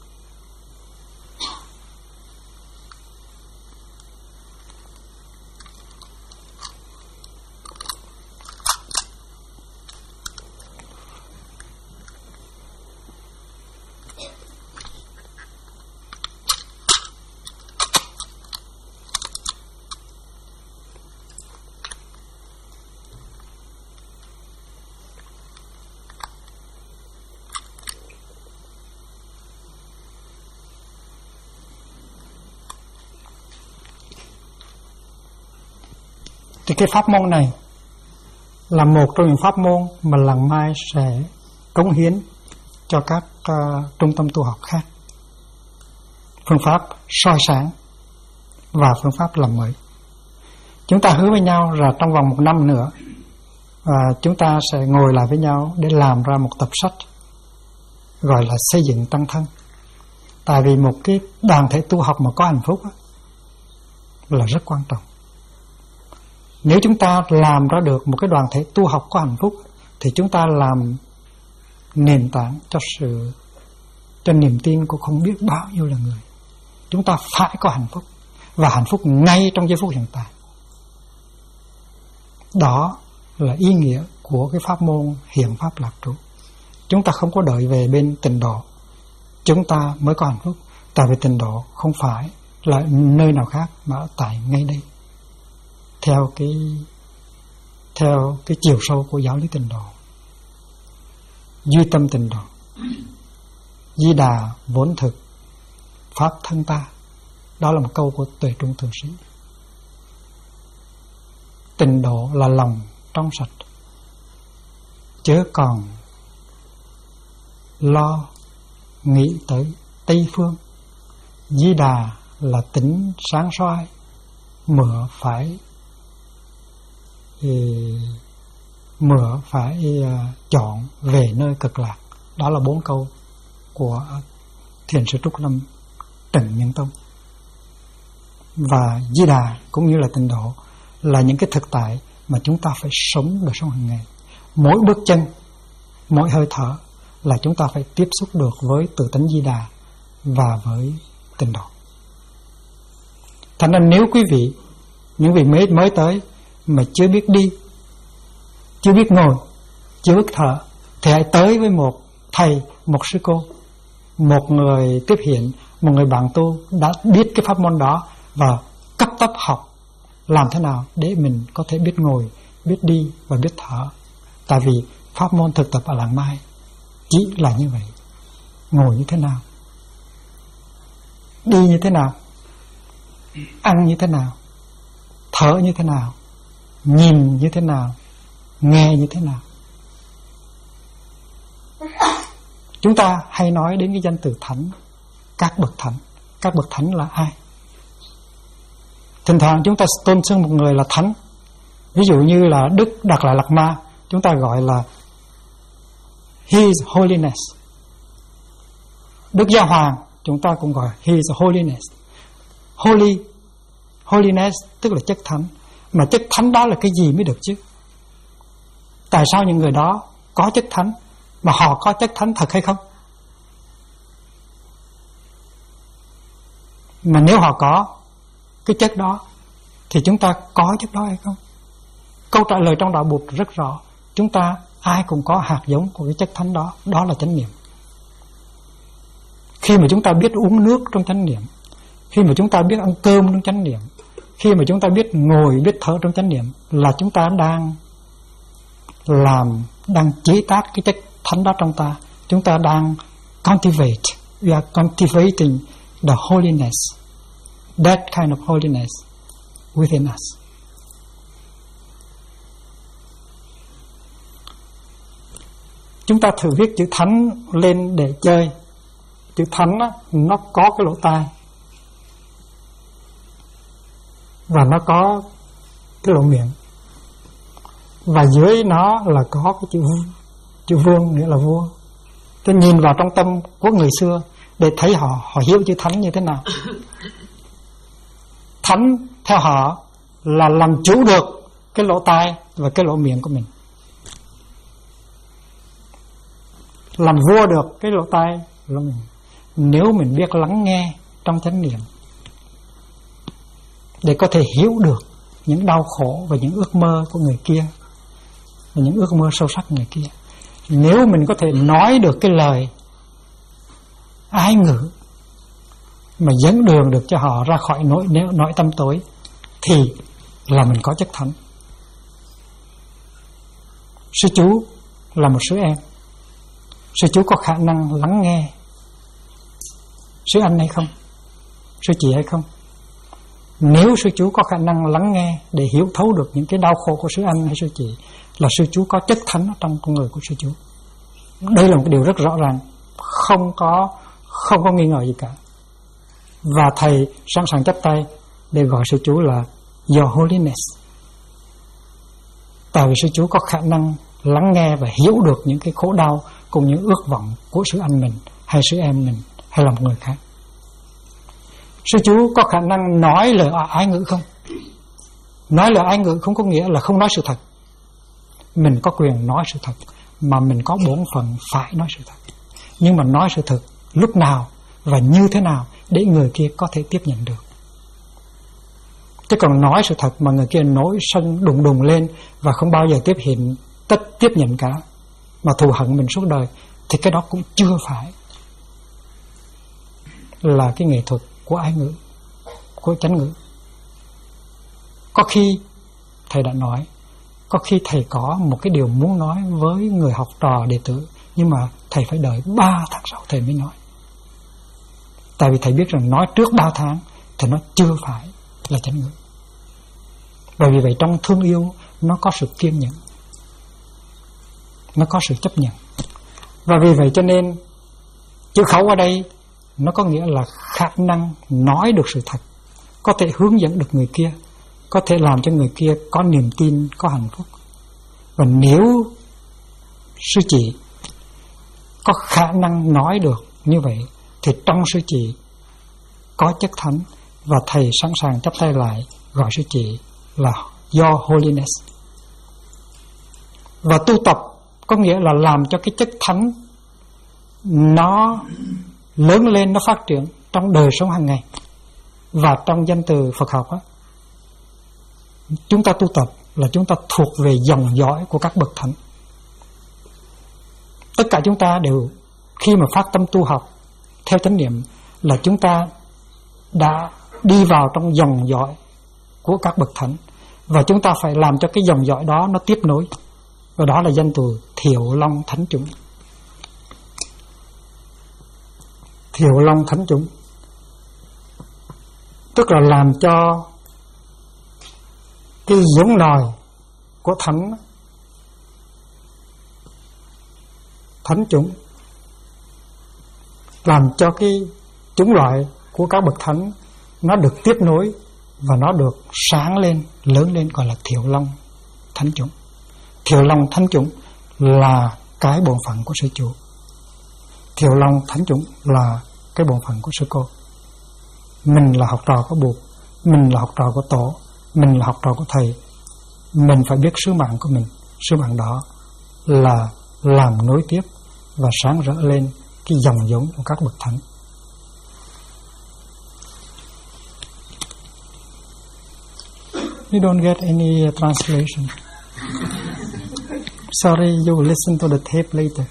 Thì cái pháp môn này là một trong những pháp môn mà lần mai sẽ cống hiến cho các trung tâm tu học khác. Phương pháp soi sáng và phương pháp làm mới. Chúng ta hứa với nhau là trong vòng 1 năm nữa chúng ta sẽ ngồi lại với nhau để làm ra một tập sách gọi là xây dựng tăng thân. Tại vì một cái đoàn thể tu học mà có hạnh phúc là rất quan trọng. Nếu chúng ta làm ra được một cái đoàn thể tu học có hạnh phúc thì chúng ta làm nền tảng cho niềm tin của không biết bao nhiêu là người. Chúng ta phải có hạnh phúc, và hạnh phúc ngay trong giây phút hiện tại. Đó là ý nghĩa của cái pháp môn hiện pháp lạc trú. Chúng ta không có đợi về bên Tịnh độ chúng ta mới có hạnh phúc. Tại vì Tịnh độ không phải là nơi nào khác mà ở tại ngay đây, theo cái chiều sâu của giáo lý Tịnh độ. Duy tâm Tịnh độ, Di Đà vốn thực, pháp thân ta. Đó là một câu của Tuệ Trung Thượng Sĩ. Tịnh độ là lòng trong sạch, chớ còn lo nghĩ tới Tây phương. Di Đà là tính sáng soi, mửa phải chọn về nơi cực lạc. Đó là 4 câu của Thiền sư Trúc Lâm Trần Nhân Tông. Và Di Đà cũng như là Tịnh độ là những cái thực tại mà chúng ta phải sống đời sống hàng ngày. Mỗi bước chân, mỗi hơi thở là chúng ta phải tiếp xúc được với tự tánh Di Đà và với Tịnh độ. Thành ra nếu quý vị, những vị mới tới mà chưa biết đi, chưa biết ngồi, chưa biết thở, thì hãy tới với một thầy, một sư cô, một người tiếp hiện, một người bạn tu đã biết cái pháp môn đó và cấp tốc học làm thế nào để mình có thể biết ngồi, biết đi và biết thở. Tại vì pháp môn thực tập ở làng Mai chỉ là như vậy. Ngồi như thế nào, đi như thế nào, ăn như thế nào, thở như thế nào, nhìn như thế nào, nghe như thế nào. Chúng ta hay nói đến cái danh từ thánh, các bậc thánh. Các bậc thánh là ai? Thỉnh thoảng chúng ta tôn xưng một người là thánh. Ví dụ như là Đức Đạt Lại Lạt Ma, chúng ta gọi là His Holiness. Đức Giáo Hoàng chúng ta cũng gọi His Holiness. Holiness tức là chất thánh. Mà chất thánh đó là cái gì mới được chứ? Tại sao những người đó có chất thánh, mà họ có chất thánh thật hay không? Mà nếu họ có cái chất đó thì chúng ta có chất đó hay không? Câu trả lời trong đạo Bụt rất rõ. Chúng ta ai cũng có hạt giống của cái chất thánh đó. Đó là chánh niệm. Khi mà chúng ta biết uống nước trong chánh niệm, khi mà chúng ta biết ăn cơm trong chánh niệm, khi mà chúng ta biết ngồi, biết thở trong chánh niệm, là chúng ta đang chế tác cái thánh đó trong ta. Chúng ta đang cultivate, we are cultivating the holiness, that kind of holiness within us. Chúng ta thử viết chữ thánh lên để chơi. Chữ thánh á, nó có cái lỗ tai và nó có cái lỗ miệng, và dưới nó là có cái chữ vương, nghĩa là vua. Tôi nhìn vào trong tâm của người xưa để thấy họ hiểu chữ thánh như thế nào. Thánh theo họ là làm chủ được cái lỗ tai và cái lỗ miệng của mình, làm vua được cái lỗ tai lỗ miệng. Nếu mình biết lắng nghe trong chánh niệm để có thể hiểu được những đau khổ và những ước mơ của người kia, và những ước mơ sâu sắc người kia, nếu mình có thể nói được cái lời ái ngữ mà dẫn đường được cho họ ra khỏi nỗi tâm tối, thì là mình có chất thánh. Sư chú là một sư em, sư chú có khả năng lắng nghe sư anh hay không, sư chị hay không? Nếu sư chú có khả năng lắng nghe để hiểu thấu được những cái đau khổ của sư anh hay sư chị, là sư chú có chất thánh trong con người của sư chú. Đây là một cái điều rất rõ ràng, không có nghi ngờ gì cả. Và thầy sẵn sàng chắp tay để gọi sư chú là Your Holiness, tại vì sư chú có khả năng lắng nghe và hiểu được những cái khổ đau cùng những ước vọng của sư anh mình hay sư em mình hay là một người khác. Sư chú có khả năng nói lời ái ngữ không? Nói lời ái ngữ không có nghĩa là không nói sự thật. Mình có quyền nói sự thật, mà mình có bổn phận phải nói sự thật. Nhưng mà nói sự thật lúc nào và như thế nào để người kia có thể tiếp nhận được. Chứ còn nói sự thật mà người kia nổi sân đùng lên và không bao giờ tiếp nhận cả, mà thù hận mình suốt đời, thì cái đó cũng chưa phải là cái nghệ thuật của ái ngữ, của chánh ngữ. Có khi thầy đã nói, có khi thầy có một cái điều muốn nói với người học trò đệ tử, nhưng mà thầy phải đợi 3 tháng sau thầy mới nói. Tại vì thầy biết rằng nói trước 3 tháng thì nó chưa phải là chánh ngữ. Bởi vì vậy trong thương yêu nó có sự kiên nhẫn, nó có sự chấp nhận. Và vì vậy cho nên chữ khẩu ở đây nó có nghĩa là khả năng nói được sự thật, có thể hướng dẫn được người kia, có thể làm cho người kia có niềm tin, có hạnh phúc. Và nếu sư chị có khả năng nói được như vậy, thì trong sư chị có chất thánh, và thầy sẵn sàng chắp tay lại gọi sư chị là Your Holiness. Và tu tập có nghĩa là làm cho cái chất thánh nó lớn lên, nó phát triển trong đời sống hàng ngày. Và trong danh từ Phật học á, chúng ta tu tập là chúng ta thuộc về dòng dõi của các bậc thánh. Tất cả chúng ta đều khi mà phát tâm tu học theo chánh niệm là chúng ta đã đi vào trong dòng dõi của các bậc thánh, và chúng ta phải làm cho cái dòng dõi đó nó tiếp nối, và đó là danh từ Thiệu Long Thánh Chúng. Thiệu Long Thánh Chúng tức là làm cho cái giống nòi của thánh chúng, làm cho cái chủng loại của các bậc thánh nó được tiếp nối và nó được sáng lên, lớn lên, gọi là Thiệu Long Thánh Chúng. Thiệu Long Thánh Chúng là cái bổn phận của sư chủ. Thiệu Long Thánh Chúng là cái bổn phận của sư cô. Mình là học trò của Bụt, mình là học trò của Tổ, mình là học trò của thầy. Mình phải biết sứ mạng của mình. Sứ mạng đó là làm nối tiếp và sáng rỡ lên cái dòng giống của các bậc thánh. You don't get any translation. Sorry, you will listen to the tape later.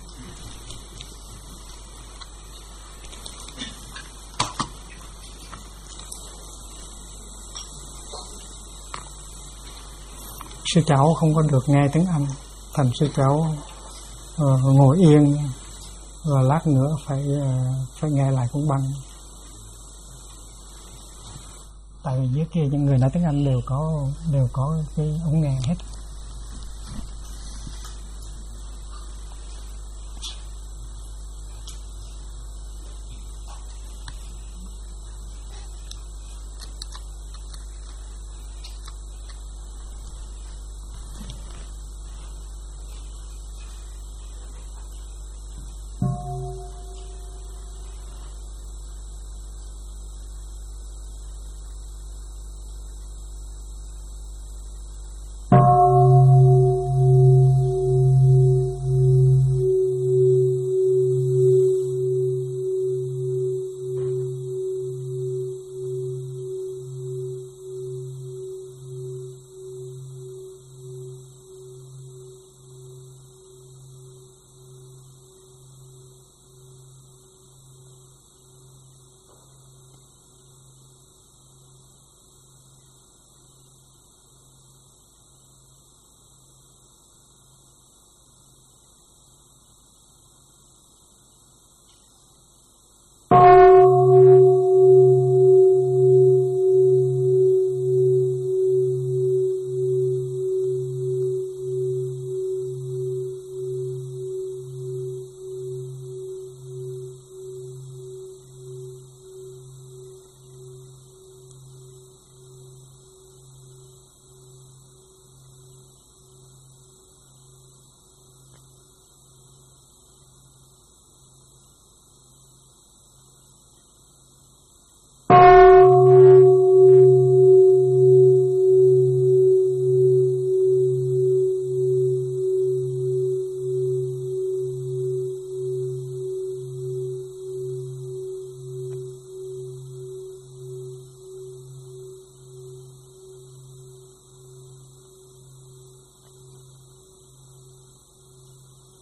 Sư cháu không có được nghe tiếng Anh, thành sư cháu ngồi yên và lát nữa phải nghe lại cuốn băng. Tại vì dưới kia những người nói tiếng Anh đều có cái ống nghe hết.